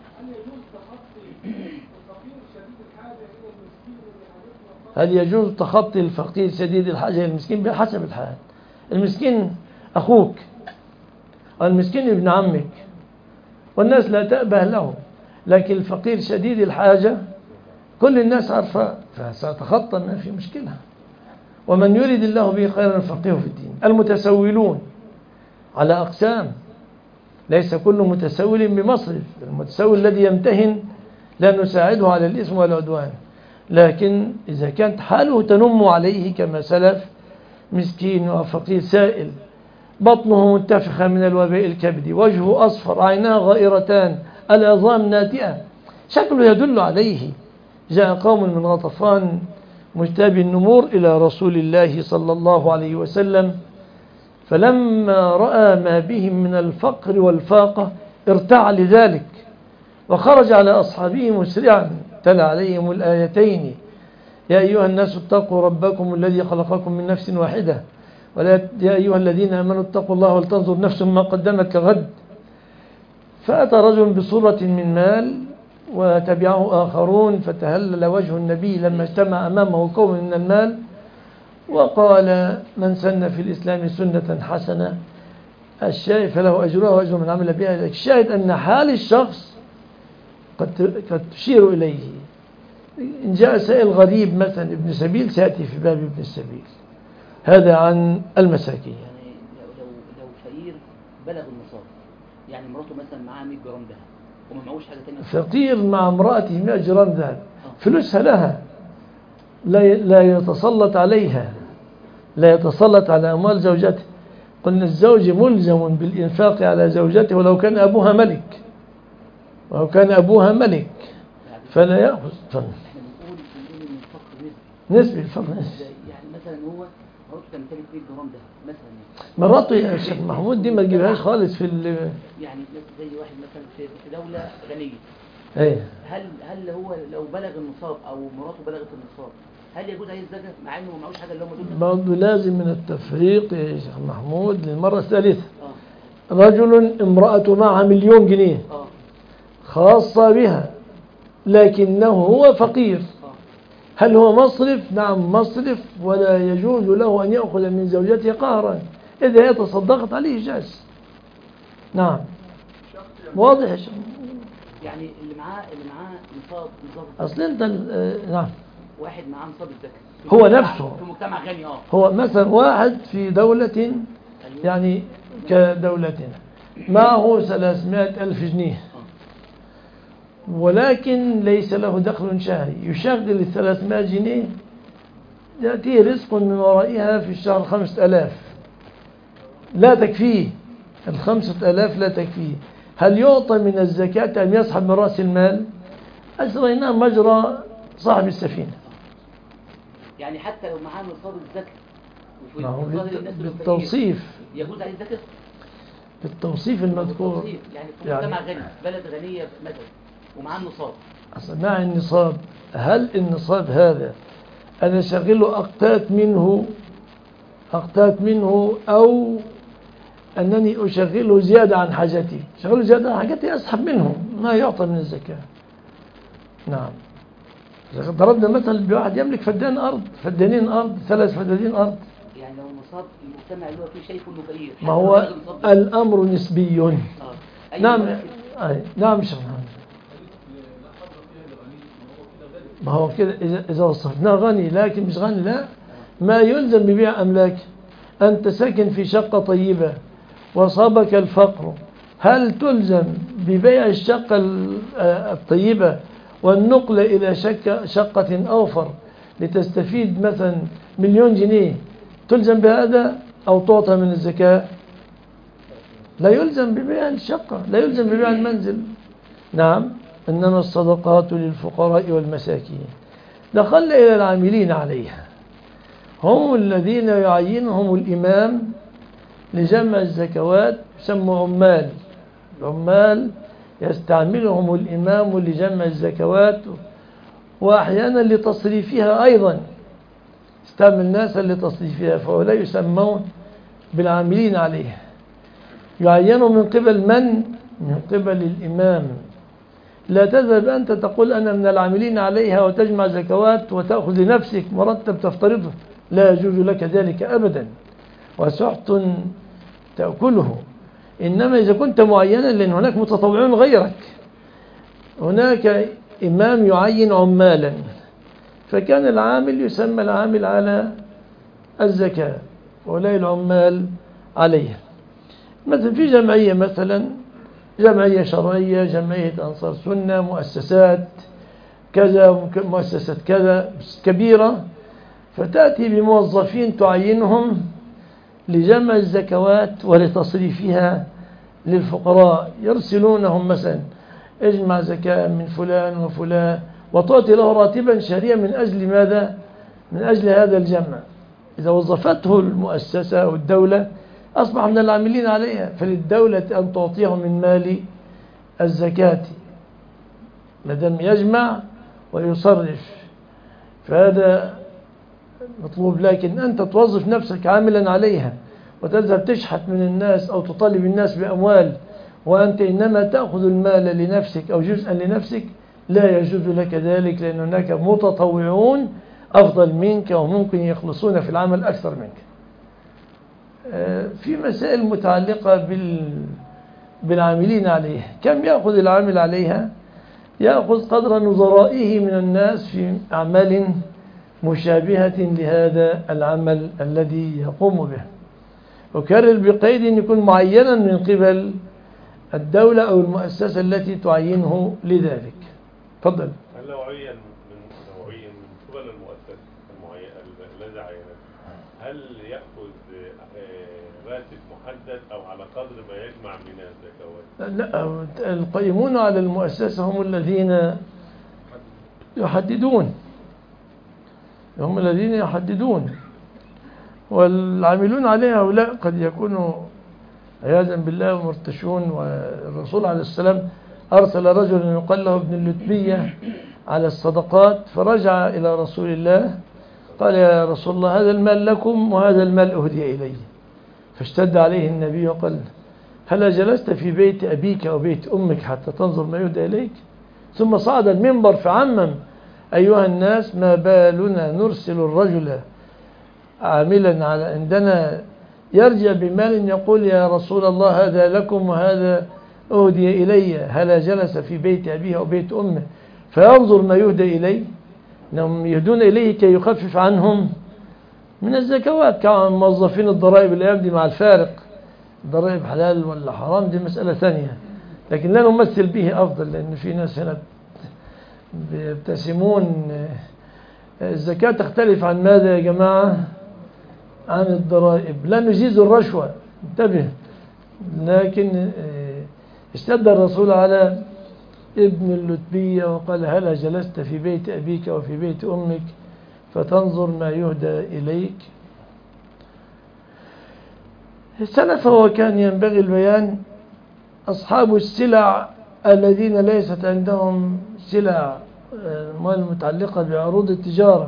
هل يجوز تخطي الفقير شديد الحاجة إلى المسكين؟ بحسب الحال. المسكين أخوك، المسكين ابن عمك، والناس لا تأبه له، لكن الفقير شديد الحاجة كل الناس عارفة، فستخطى ما في مشكلة. ومن يريد الله به خيرا يفقهه في الدين. المتسولون على أقسام، ليس كل متسول بمصرف. المتسول الذي يمتهن لا نساعده على الإثم والعدوان، لكن إذا كانت حاله تنم عليه كما سلف، مسكين وفقير سائل، بطنه منتفخة من الوباء الكبدي، وجهه أصفر، عيناه غائرتان، العظام ناتئة، شكله يدل عليه. جاء قوم من غطفان مجتبي النمور إلى رسول الله صلى الله عليه وسلم، فلما رأى ما بهم من الفقر والفاقة ارتاع لذلك، وخرج على أصحابه مسرعا تلا عليهم الآيتين: يا أيها الناس اتقوا ربكم الذي خلقكم من نفس واحدة، ولا يا أيها الذين آمنوا اتقوا الله ولتنظر نفس ما قدمت لغد. فأتى رجل بصورة من مال وتبعه آخرون، فتهلل وجه النبي لما اجتمع أمامه قوم من المال، وقال: من سن في الإسلام سنة حسنة الشاهد فله أجرها وأجر من عمل بها. الشاهد أن حال الشخص قد قد تشير إليه. إن جاء سائل غريب مثلا ابن سبيل سيأتي في باب ابن السبيل. هذا عن المساكين. يعني لو لو فقير بلغ النصاب، يعني مراته مثلا معاها مية جرام ذهب وما معهوش حاجة تانية، فقير مع امرأته مئة جرام ذهب، فلوسها لها، لا لا يتسلط عليها، لا يتسلط على أموال زوجته. قلنا الزوج ملزم بالإنفاق على زوجته ولو كان أبوها ملك، ولو كان أبوها ملك فلا يأخذ. احنا بنقول بنقول ان الفقر نسبي. نسبي، الفقر نسبي. يعني مثلا هو مراته تمتلك مية جرام ذهب مثلا، يعني مراته يا شيخ محمود دي ما تجيبهاش خالص في ال يعني زي واحد مثلا في في دولة غنية، ايه. هل هل هو لو بلغ النصاب او مراته بلغت النصاب هل يجوز عليه الزكاة مع انه ما معهوش حاجة اللي هم دول؟ برضه لازم من التفريق يا شيخ محمود للمرة الثالثة. اه رجل امرأته معها مليون جنيه اه خاصة بها، لكنه هو فقير، اه هل هو مصرف؟ نعم مصرف، ولا يجوز له أن يأخذ من زوجته قهرا. إذا هي تصدقت عليه جاز. نعم واضح يا شيخ. يعني اللي معاه اللي معاه نصاب نصاب أصل أنت آه، نعم واحد معاه نصاب الزكاة هو مجتمع- نفسه. في مجتمع غني اه هو مثلا واحد في دولة يعني كدولتنا معه ثلاثمائة ألف جنيه، ولكن ليس له دخل شهري، يشغل الثلاثمائة جنيه يأتيه رزق من ورائها في الشهر خمسة ألاف، لا تكفيه الخمسة ألاف، لا تكفيه. هل يعطى من الزكاة أم يسحب من رأس المال؟ أجريناه مجرى صاحب السفينة. يعني حتى لو معاه نصاب الزكاة وفي ما هو ظاهر بالت- الناس اللي بالتوصيف فقير، يجوز عليه الزكاة؟ بالتوصيف المذكور. بالتوصيف، يعني في يعني مجتمع غني بلد غنية مثلا ومعاه النصاب، أصلا مع النصاب، هل النصاب هذا أنا شغله أقتات منه أقتات منه أو أنني أشغله زيادة عن حاجتي؟ شغله زيادة عن حاجتي أسحب منه ما يعطى من الزكاة. نعم. ضربنا مثل بواحد يملك فدان أرض، فدانين أرض، ثلاث فدانين أرض، يعني لو النصاب المجتمع اللي هو فيه شايفه انه فقير ما هو الأمر نسبي. آه. نعم. أي. نعم شيخ محمد. ما هو كده إذا, إذا وصفناه غني لكن مش غني، لا، ما يلزم ببيع أملاك. أنت ساكن في شقة طيبة وصابك الفقر، هل تلزم ببيع الشقة الطيبة والنقل إلى شقة, شقة أوفر لتستفيد مثلا مليون جنيه؟ تلزم بهذا أو تعطى من الزكاة؟ لا يلزم ببيع الشقة، لا يلزم ببيع المنزل. نعم، إنما الصدقات للفقراء والمساكين. دخلنا إلى العاملين عليها، هم الذين يعينهم الإمام لجمع الزكوات، يسموا عمال. العمال يستعملهم الإمام لجمع الزكوات وأحيانا لتصريفها أيضا، يستعمل ناسا لتصريفها، فهؤلاء يسمون بالعاملين عليها. يعينوا من قبل من؟ من قبل الإمام. لا تذهب أنت تقول أنا من العاملين عليها وتجمع زكوات وتأخذ لنفسك مرتب تفترضه، لا يجوز لك ذلك أبدا، وسحت تأكله. إنما إذا كنت معينا، لأن هناك متطوعون غيرك، هناك إمام يعين عمالا، فكان العامل يسمى العامل على الزكاة ولا العمال عليها. مثلا في جمعية، مثلا جمعية شرعية، جمعية أنصار سنة، مؤسسات كذا، مؤسسات كذا كبيرة، فتأتي بموظفين تعينهم لجمع الزكوات ولتصريفها للفقراء، يرسلونهم مثلا اجمع زكاة من فلان وفلان، وتعطي له راتبا شهريا من أجل ماذا؟ من أجل هذا الجمع. إذا وظفته المؤسسة أو الدولة أصبح من العاملين عليها، فللدولة أن تعطيهم من مال الزكاة ما دام يجمع ويصرف، فهذا مطلوب. لكن أنت توظف نفسك عاملا عليها وتذهب تشحت من الناس أو تطالب الناس بأموال وأنت إنما تأخذ المال لنفسك أو جزءا لنفسك، لا يجوز لك ذلك، لأن هناك متطوعون أفضل منك وممكن يخلصون في العمل أكثر منك. في مسائل متعلقة بال... بالعاملين عليها، كم يأخذ العامل عليها؟ يأخذ قدر نظرائه من الناس في أعمال مشابهة لهذا العمل الذي يقوم به. أكرر بقيد أن يكون معينا من قبل الدولة أو المؤسسة التي تعينه لذلك. تفضل. هل لو عين من لو عين من قبل المؤسسة المعينة الذي عينته، هل يأخذ راتب محدد أو على قدر ما يجمع من الزكوات؟ لا، القائمون على المؤسسة هم الذين يحددون، هم الذين يحددون، والعاملون عليها هؤلاء قد يكونوا عياذا بالله مرتشون. والرسول عليه السلام أرسل رجلا يقال له ابن اللتبية على الصدقات، فرجع إلى رسول الله قال يا رسول الله هذا المال لكم وهذا المال أهدي إلي. فاشتد عليه النبي وقال هل جلست في بيت أبيك أو بيت أمك حتى تنظر ما يهدى إليك؟ ثم صعد المنبر فعمم أيها الناس ما بالنا نرسل الرجل عاملا على عندنا يرجع بمال يقول يا رسول الله هذا لكم وهذا أهدي إلي، هل جلس في بيت أبيه أو بيت أمه فينظر ما يهدى إليه؟ إنهم يهدون إليه كي يخفف عنهم من الزكوات، كموظفين الضرائب الأيام دي مع الفارق، الضرائب حلال ولا حرام دي مسألة ثانية، لكن لا نمثل به أفضل، لأن في ناس هنا بيبتسمون. الزكاة تختلف عن ماذا يا جماعة؟ عن الضرائب. لا نجيز الرشوة، انتبه، لكن اشتد الرسول على ابن اللتبية وقال هل جلست في بيت أبيك وفي بيت أمك فتنظر ما يهدى إليك؟ سلف وكان ينبغي البيان أصحاب السلع الذين ليست عندهم سلع متعلقة بعروض التجارة.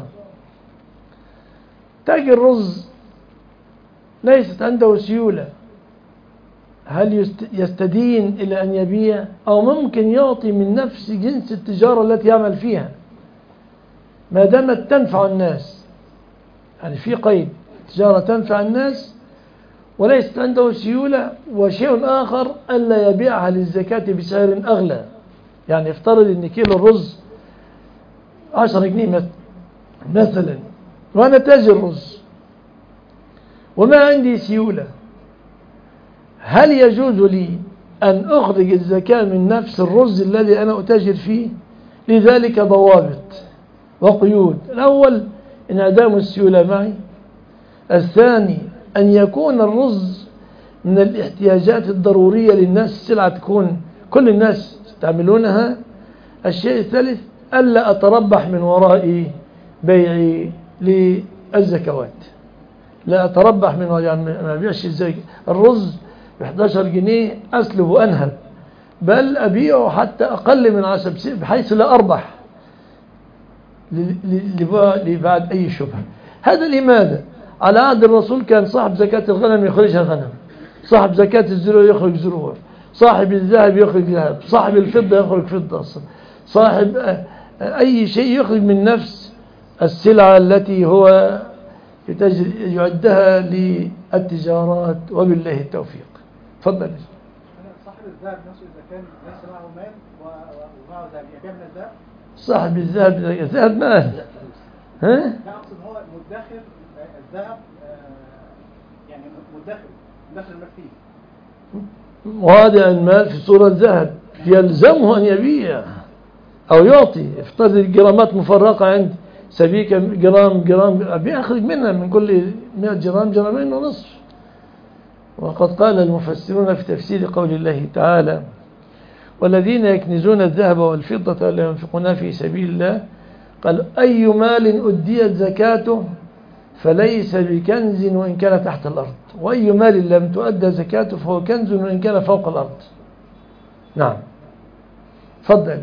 تاجر الرز ليست عنده سيولة، هل يستدين إلى أن يبيع أو ممكن يعطي من نفس جنس التجارة التي يعمل فيها ما دامت تنفع الناس؟ يعني في قيد، تجارة تنفع الناس وليست عنده سيولة. وشيء آخر ألا يبيعها للزكاة بسعر أغلى، يعني افترض أن كيلو الرز عشرة جنيه مثلا، وأنا تاجر رز وما عندي سيولة، هل يجوز لي أن أخرج الزكاة من نفس الرز الذي أنا أتاجر فيه؟ لذلك ضوابط وقيود. الأول انعدام السيولة معي. الثاني أن يكون الرز من الاحتياجات الضرورية للناس، السلعة تكون كل الناس يستعملونها. الشيء الثالث ألا أتربح من وراء بيعي للزكوات، لا أتربح من وراء، يعني ما أبيعش الرز ب إحدى عشرة جنيه أسلب وأنهب، بل أبيعه حتى أقل من عشرة بحيث لا أربح لبعد أي شبهة. هذا لماذا؟ على عهد الرسول كان صاحب زكاة الغنم يخرجها غنم، صاحب زكاة الزروع يخرج زروع، صاحب الذهب يخرج ذهب، صاحب الفضة يخرج فضة، صاحب أي شيء يخرج من نفس السلعة التي هو يعدها للتجارات. وبالله التوفيق. تفضل. صاحب الذهب نفسه إذا كان ليس معه مال ومعه ذهب يبيع من الذهب؟ صاحب الذهب الذهب مال، ها؟ لا أقصد هو مدخر الذهب، يعني مدخر مدخر المال فيه، وادع المال في صورة ذهب، يلزمه أن يبيع أو يعطي. افترض الجرامات مفرقة عندي، سبيكة جرام جرام بيخرج منها من كل مئة جرام جرامين ونصف. وقد قال المفسرون في تفسير قول الله تعالى: والذين يكنزون الذهب والفضة لا ينفقونها في سبيل الله، قال: أي مال أديت زكاته فليس بكنز وإن كان تحت الأرض، وأي مال لم تؤدى زكاته فهو كنز وإن كان فوق الأرض. نعم. تفضل.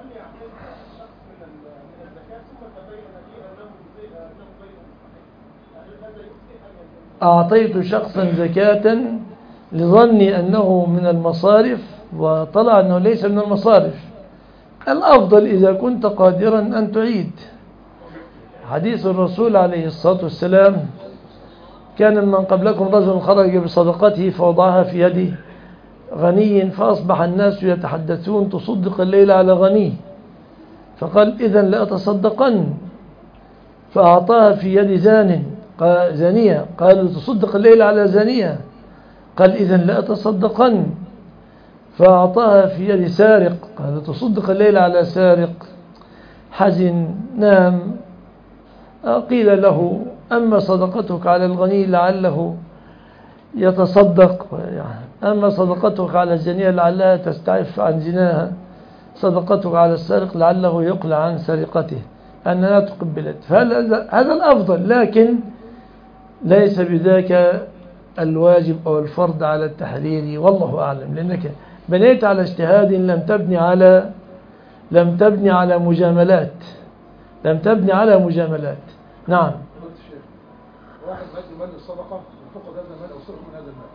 أعطيت شخصا زكاة لظني أنه من المصارف وطلع أنه ليس من المصارف، الأفضل إذا كنت قادرا أن تعيد. حديث الرسول عليه الصلاة والسلام: كان من قبلكم رجل خرج بصدقته فوضعها في يده غني، فأصبح الناس يتحدثون: تصدق الليل على غني، فقال: إذن لأتصدقن، فأعطاها في يد زان زانية، قال: تصدق الليل على زانية، قال: إذن لأتصدقن، فأعطاها في يد سارق، قال: تصدق الليل على سارق. حزن، نام. قيل له: أما صدقتك على الغني لعله يتصدق، أما صدقتك على الزانية لعلها تستعف عن زناها، صدقتك على السارق لعله يقلع عن سرقته أنها تقبلت. فهذا الأفضل، لكن ليس بذاك الواجب أو الفرض على التحرير، والله أعلم، لأنك بنيت على اجتهاد لم تبني على لم تبني على مجاملات لم تبني على مجاملات. نعم. واحد مد مال الصدقة وفقد هذا المال أو سرق من هذا المال،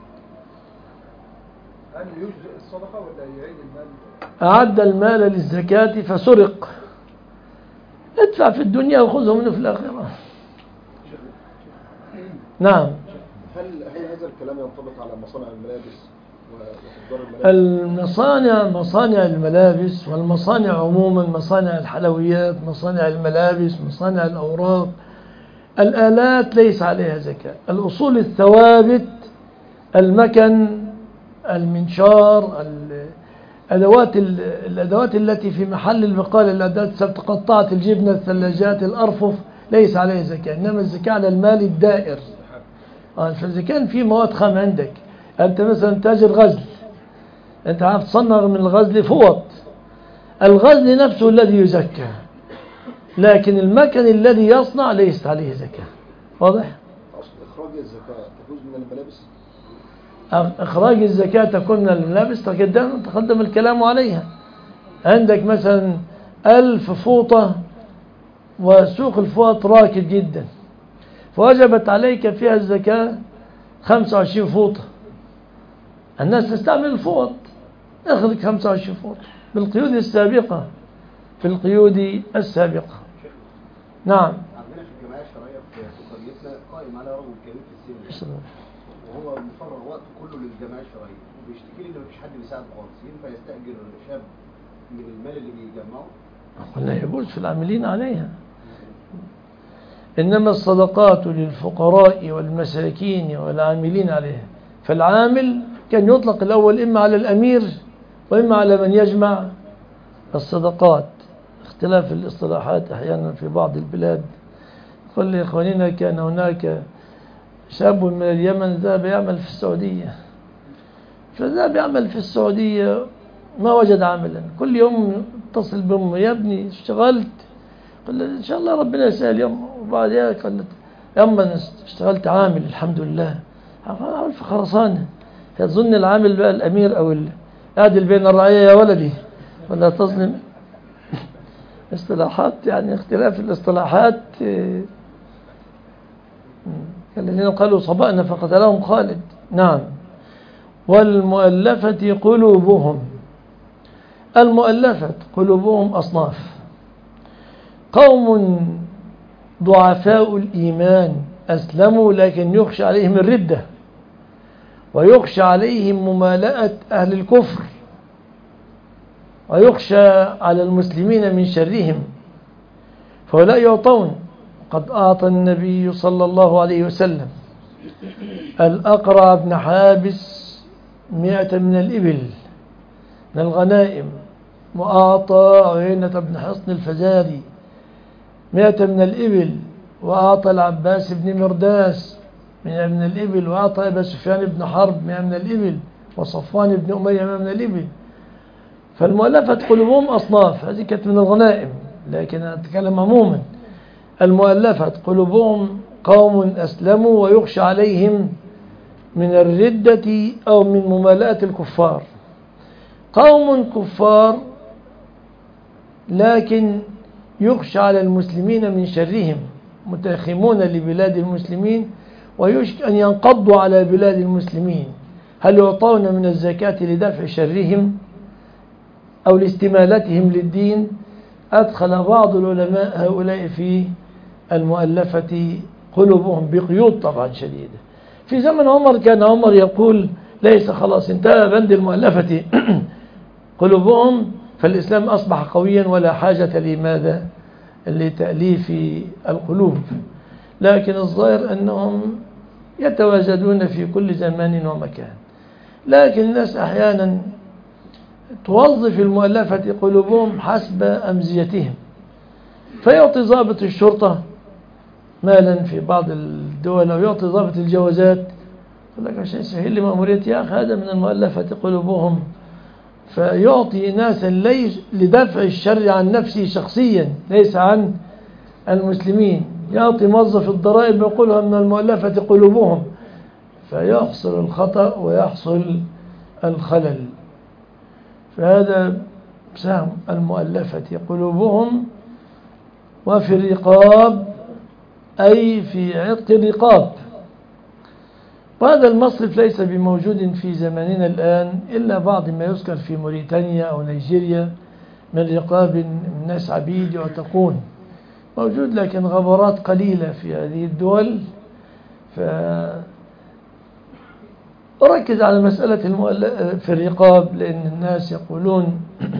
هل يجزئ الصدقة ولا يعيد المال؟ أعد المال للزكاة فسرق، ادفع في الدنيا وخذه منه في الآخرة. نعم. هل هل هذا الكلام ينطبق على مصانع الملابس وتجار الملابس؟ المصانع مصانع الملابس والمصانع عموما، مصانع الحلويات، مصانع الملابس، مصانع الأوراق، الآلات ليس عليها زكاة. الأصول الثوابت، المكن، المنشار، الأدوات الأدوات التي في محل البقالة، الأدوات قطعة الجبنة، الثلاجات، الأرفف، ليس عليها زكاة. إنما الزكاة على المال الدائر. فإذا كان في مواد خام عندك، أنت مثلا تاجر غزل، أنت عارف تصنع من الغزل فوط، الغزل نفسه الذي يزكى، لكن المكن الذي يصنع ليست عليه زكاة. واضح؟ إخراج الزكاة تجوز من الملابس؟ إخراج الزكاة تكون من الملابس، تقدم تقدم الكلام عليها. عندك مثلا ألف فوطة وسوق الفوط راكد جدا، فوجبت عليك فيها الزكاة خمسة وعشرين فوطة، الناس تستعمل الفوط، اخذك خمسة وعشرين فوطة بالقيود السابقة في القيود السابقة. نعم. عندنا في الجمعية الشرعية في قريتنا قائم على رجل كبير في السن، وهو مفرغ وقته كله للجمعية الشرعية، وبيشتكي لي ان مفيش حد بيساعد خالص، ينفع يستأجر شاب من المال اللي بيجمعه ولا يجوز في العاملين عليها. إنما الصدقات للفقراء والمساكين والعاملين عليها. فالعامل كان يطلق الأول إما على الأمير وإما على من يجمع الصدقات، اختلاف الاصطلاحات أحيانا في بعض البلاد. قل لإخواننا كان هناك شاب من اليمن ذهب يعمل في السعودية، فذهب يعمل في السعودية ما وجد عملا، كل يوم اتصل بأمه يا ابني اشتغلت؟ قال له إن شاء الله ربنا يسهل يوم. وبعدها قالت يا أما أنا اشتغلت عامل الحمد لله، عامل في خرسانة. تظن العامل بقى الأمير أو العادل بين الرعية يا ولدي، ولا تظلم. اصطلاحات يعني اختلاف الاصطلاحات. الذين قالوا صبأنا فقتلهم خالد. نعم. والمؤلفة قلوبهم. المؤلفة قلوبهم أصناف: قوم ضعفاء الإيمان أسلموا لكن يخشى عليهم الردة، ويخشى عليهم ممالأة أهل الكفر، ويخشى على المسلمين من شرهم، فهؤلاء يعطون. قد أعطى النبي صلى الله عليه وسلم الأقرع بن حابس مئة من الإبل من الغنائم، وأعطى عيينة بن حصن الفزاري مئة من الإبل، وأعطى العباس بن مرداس مئة من الإبل، وأعطى أبا سفيان بن حرب مئة من الإبل، وصفوان بن أمية مئة من الإبل. فالمؤلفة قلوبهم أصناف، هذه كانت من الغنائم، لكن أنا أتكلم عموما. المؤلفة قلوبهم قوم أسلموا ويخشى عليهم من الردة أو من ممالأة الكفار. قوم كفار لكن يخشى على المسلمين من شرهم، متاخمون لبلاد المسلمين ويشك أن ينقضوا على بلاد المسلمين. هل يعطون من الزكاة لدفع شرهم أو لاستمالتهم للدين؟ أدخل بعض العلماء هؤلاء في المؤلفة قلوبهم بقيود طبعا شديدة. في زمن عمر كان عمر يقول ليس خلاص انتهى بند المؤلفة قلوبهم، فالإسلام أصبح قويا ولا حاجة لماذا لتأليف القلوب. لكن الظاهر أنهم يتواجدون في كل زمان ومكان. لكن الناس أحيانا توظف المؤلفة قلوبهم حسب أمزيتهم، فيعطي ضابط الشرطة مالا في بعض الدول أو يعطي ضابط الجوازات، يقول لك عشان يسهل لي مأموريتي يا أخي هذا من المؤلفة قلوبهم. فيعطي ناسا ليس لدفع الشر عن نفسه شخصيا ليس عن المسلمين. يعطي موظف الضرائب يقولها من المؤلفة قلوبهم، فيحصل الخطأ ويحصل الخلل. فهذا سهم المؤلفة قلوبهم. وفي الرقاب أي في عتق الرقاب. وهذا المصرف ليس بموجود في زماننا الآن إلا بعض ما يذكر في موريتانيا أو نيجيريا من رقاب الناس عبيد يعتقون، موجود لكن غبرات قليلة في هذه الدول. فأركز على مسألة في الرقاب، لأن الناس يقولون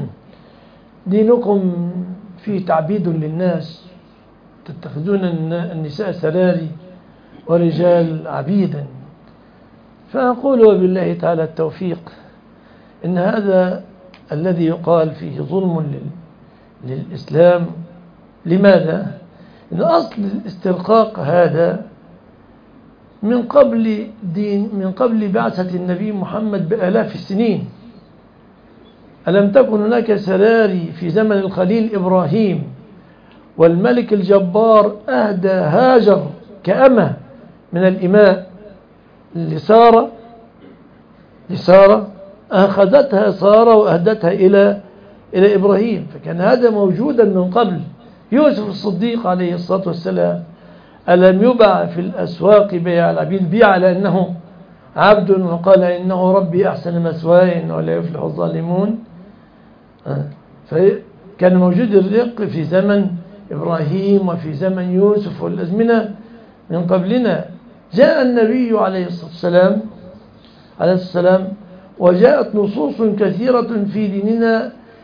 دينكم فيه تعبيد للناس، تتخذون النساء سراري ورجال عبيدا. فأقول وبالله تعالى التوفيق إن هذا الذي يقال فيه ظلم للإسلام. لماذا؟ إن أصل الاسترقاق هذا من قبل دين من قبل بعثة النبي محمد بآلاف السنين. ألم تكن هناك سراري في زمن الخليل إبراهيم، والملك الجبار أهدى هاجر كأمة من الإماء لسارة لسارة أخذتها سارة وأهدتها إلى إلى إبراهيم. فكان هذا موجودا من قبل. يوسف الصديق عليه الصلاة والسلام ألم يباع في الأسواق بيع العبيد، بيع على أنه عبد وقال إنه ربي أحسن مثواي إنه لا يفلح الظالمون. فكان موجود الرق في زمن إبراهيم وفي زمن يوسف والأزمنة من قبلنا. جاء النبي عليه الصلاة والسلام عليه السلام وجاءت نصوص كثيرة في ديننا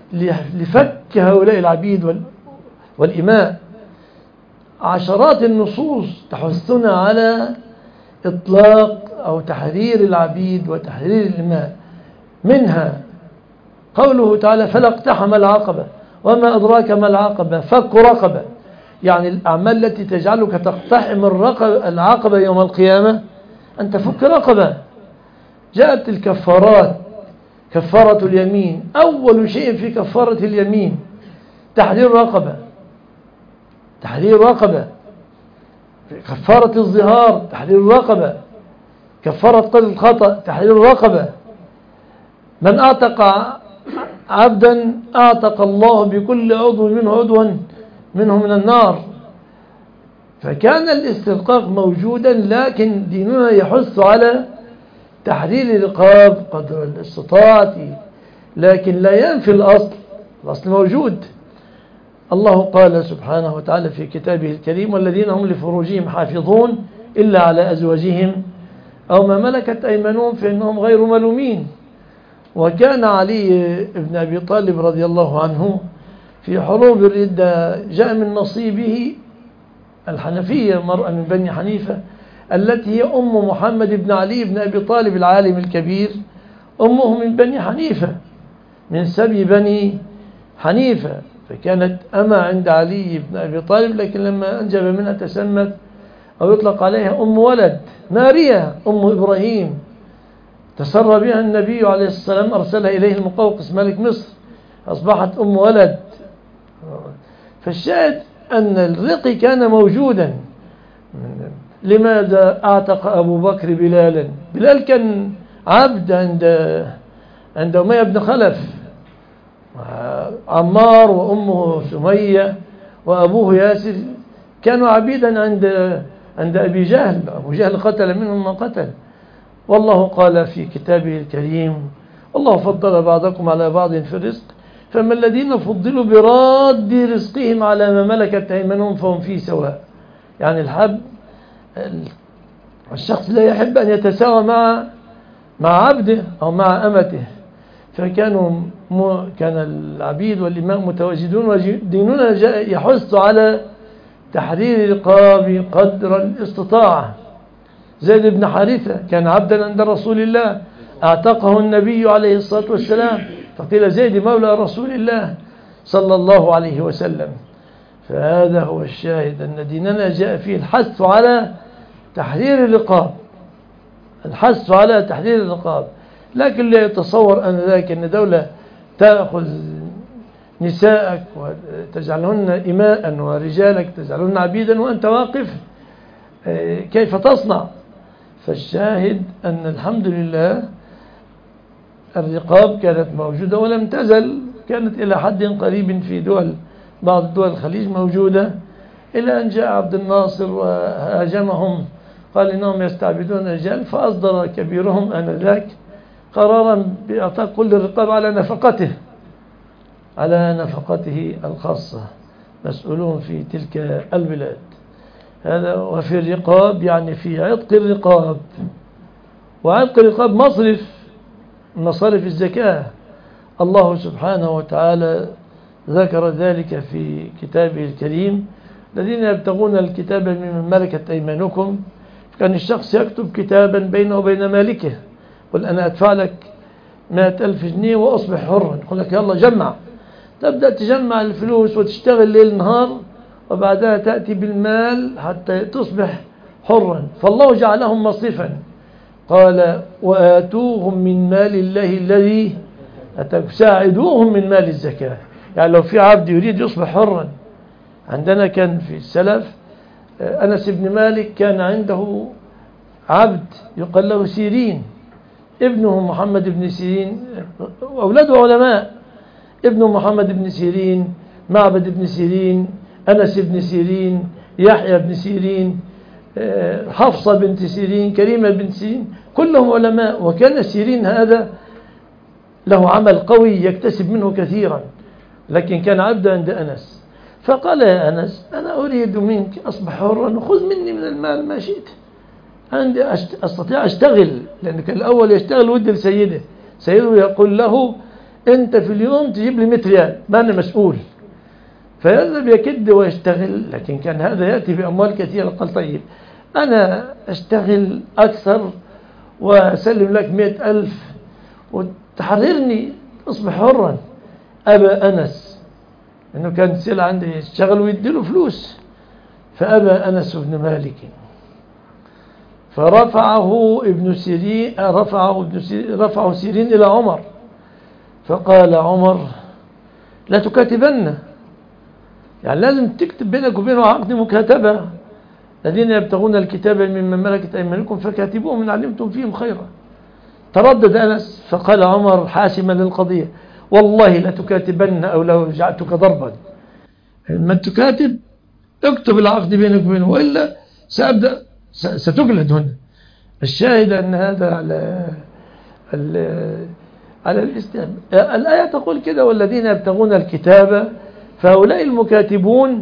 لفك هؤلاء العبيد والإماء. عشرات النصوص تحثنا على إطلاق أو تحرير العبيد وتحرير الإماء، منها قوله تعالى فلا اقتحم العقبة وما أدراك ما العقبة فك رقبة، يعني الأعمال التي تجعلك تقتحم العقبة يوم القيامة أن تفك رقبة. جاءت الكفارات، كفارة اليمين، أول شيء في كفارة اليمين تحرير رقبة، تحرير رقبة. كفارة الظهار تحرير رقبة، كفارة قتل الخطأ تحرير رقبة. من أعتق عبدا أعتق الله بكل عضو منه عضوا منه من النار. فكان الاسترقاق موجودا، لكن ديننا يحث على تحرير الرقاب قدر الاستطاعة، لكن لا ينفي الأصل، الأصل موجود. الله قال سبحانه وتعالى في كتابه الكريم والذين هم لفروجهم حافظون إلا على أزواجهم أو ما ملكت أيمانهم فإنهم غير ملومين. وكان علي بن أبي طالب رضي الله عنه في حروب الردة جاء من نصيبه الحنفية، مرأة من بني حنيفة التي هي أم محمد بن علي بن أبي طالب العالم الكبير، أمه من بني حنيفة من سبي بني حنيفة، فكانت أما عند علي بن أبي طالب، لكن لما أنجب منها تسمت أو يطلق عليها أم ولد. ماريا أم إبراهيم تسرى بها النبي عليه الصلاة والسلام، أرسلها إليه المقوقس ملك مصر، أصبحت أم ولد. فالشاهد أن الرق كان موجودا. لماذا أعتق أبو بكر بلالا؟ بلال كان عبد عند عند أمية بن خلف، عمار وأمه سمية وأبوه ياسر كانوا عبيدا عند عند أبي جهل. أبو جهل قتل منهم من قتل. والله قال في كتابه الكريم الله فضل بعضكم على بعض في الرزق فما الذين فضلوا براد رزقهم على ما ملكت أيمانهم فهم فيه سواء. يعني الحب الشخص لا يحب أن يتساوى مع مع عبده أو مع أمته. فكانوا م... كان العبيد والإماء متواجدون، وديننا جاء يحث على تحرير رقاب قدر الاستطاعة. زيد بن حارثة كان عبدا عند رسول الله، اعتقه النبي عليه الصلاة والسلام، فقيل زيد مولى رسول الله صلى الله عليه وسلم. فهذا هو الشاهد أن ديننا جاء فيه الحث على تحرير الرقاب، الحث على تحرير الرقاب. لكن لا يتصور أن ذلك أن دولة تأخذ نساءك وتجعلهن إماء ورجالك تجعلهن عبيدا وأنت واقف كيف تصنع. فالشاهد أن الحمد لله الرقاب كانت موجودة ولم تزل، كانت إلى حد قريب في دول بعض دول الخليج موجودة، إلى أن جاء عبد الناصر وهاجمهم، قال إنهم يستعبدون الرجال، فأصدر كبيرهم آنذاك قرارا بإعطاء كل الرقاب على نفقته على نفقته الخاصة، مسؤولون في تلك البلاد. هذا. وفي الرقاب يعني في عتق الرقاب، وعتق الرقاب مصرف مصارف الزكاة. الله سبحانه وتعالى ذكر ذلك في كتابه الكريم الذين يبتغون الكتاب ممن ملكت أيمانكم. كان الشخص يكتب كتابا بينه وبين مالكه، قل أنا أدفع لك مائة ألف جنيه وأصبح حرا، يقول لك يلا جمع، تبدأ تجمع الفلوس وتشتغل ليل نهار، وبعدها تأتي بالمال حتى تصبح حرا. فالله جعلهم مصرفا، قال وآتوهم من مال الله الذي أتاكم، ساعدوهم من مال الزكاة. يعني لو في عبد يريد يصبح حرا، عندنا كان في السلف أنس بن مالك كان عنده عبد يقال له سيرين، ابنه محمد بن سيرين، أولاده علماء، ابنه محمد بن سيرين، معبد بن سيرين، أنس بن سيرين، يحيى بن سيرين، حفصة بنت سيرين، كريمة بنت سيرين، كلهم علماء. وكان سيرين هذا له عمل قوي يكتسب منه كثيرا، لكن كان عبدا عند أنس. فقال يا أنس أنا أريد منك أصبح حرا وخذ مني من المال ما شئت، عندي أستطيع أشتغل، لأن كان الأول يشتغل ود لسيده، سيده يقول له أنت في اليوم تجيب لي مئة ريال، ما أنا مسؤول. فيذهب يكد ويشتغل، لكن كان هذا يأتي بأموال كثيرة. قال طيب أنا أشتغل أكثر وأسلم لك مئة ألف وتحررني، أصبح حرا. أبى أنس، إنه كان سيل عنده يشتغل ويديله فلوس، فأبى أنس بن مالك، فرفعه ابن سيرين رفعه ابن سيرين رفعه سيرين إلى عمر، فقال عمر لا تكاتبن، يعني لازم تكتب بينك وبينه عقد مكاتبة، الذين يبتغون الكتاب ممن ملكت أيمانكم فكاتبوهم إن علمتم فيهم خيرا. تردد أنس فقال عمر حاسما للقضية والله لا تكاتبن أو لو رجعتك ضربا، ما تكاتب اكتب العقد بينك وبينه وإلا سأبدأ ستجلد هنا. الشاهد أن هذا على على الاستهبال. الآية تقول كده والذين يبتغون الكتاب، فهؤلاء المكاتبون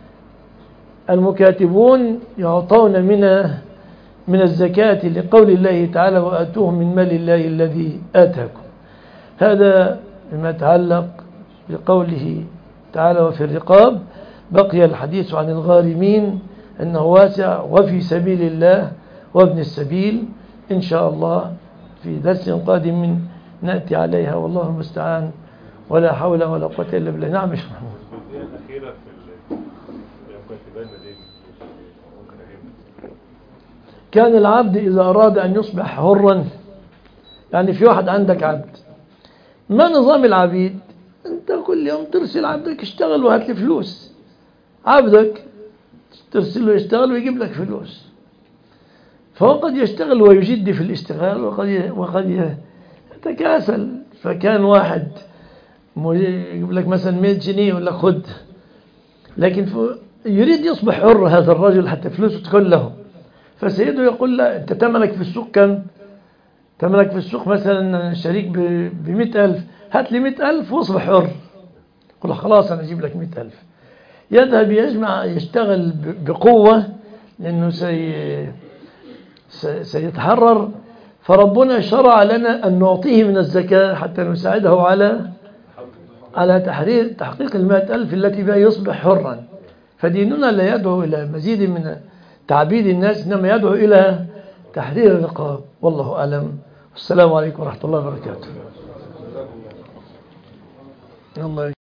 المكاتبون يعطون من من الزكاة لقول الله تعالى وآتوهم من مال الله الذي آتاكم. هذا ما يتعلق بقوله تعالى وفي الرقاب. بقي الحديث عن الغارمين أنه واسع، وفي سبيل الله وابن السبيل. إن شاء الله في درس قادم نأتي عليها، والله المستعان، ولا حول ولا قوة إلا بالله. نعم يا شيخ محمود. الجزئية الأخيرة في المكاتبان دي ممكن أجيب. كان العبد إذا أراد أن يصبح حرا، يعني في واحد عندك عبد، ما نظام العبيد؟ أنت كل يوم ترسل عبدك اشتغل وهات لي فلوس. عبدك ترسله يشتغل ويجيب لك فلوس، فهو قد يشتغل ويجد في الاشتغال وقد وقد يتكاسل. فكان واحد يجيب لك مثلا مئة جنيه يقول لك خد، لكن يريد يصبح حر هذا الرجل حتى فلوسه تكون له، فسيده يقول له أنت تملك في السوق كم؟ تملك في السوق مثلا شريك بمئة ألف، هات لي مئة ألف واصبح حر. يقول له خلاص أنا أجيب لك مئة ألف. يذهب يجمع يشتغل بقوة لأنه سي سيتحرر. فربنا شرع لنا أن نعطيه من الزكاة حتى نساعده على على تحرير تحقيق المائة ألف التي بها يصبح حرا. فديننا لا يدعو إلى مزيد من تعبيد الناس، إنما يدعو إلى تحرير الرقاب. والله أعلم. والسلام عليكم ورحمة الله وبركاته. الله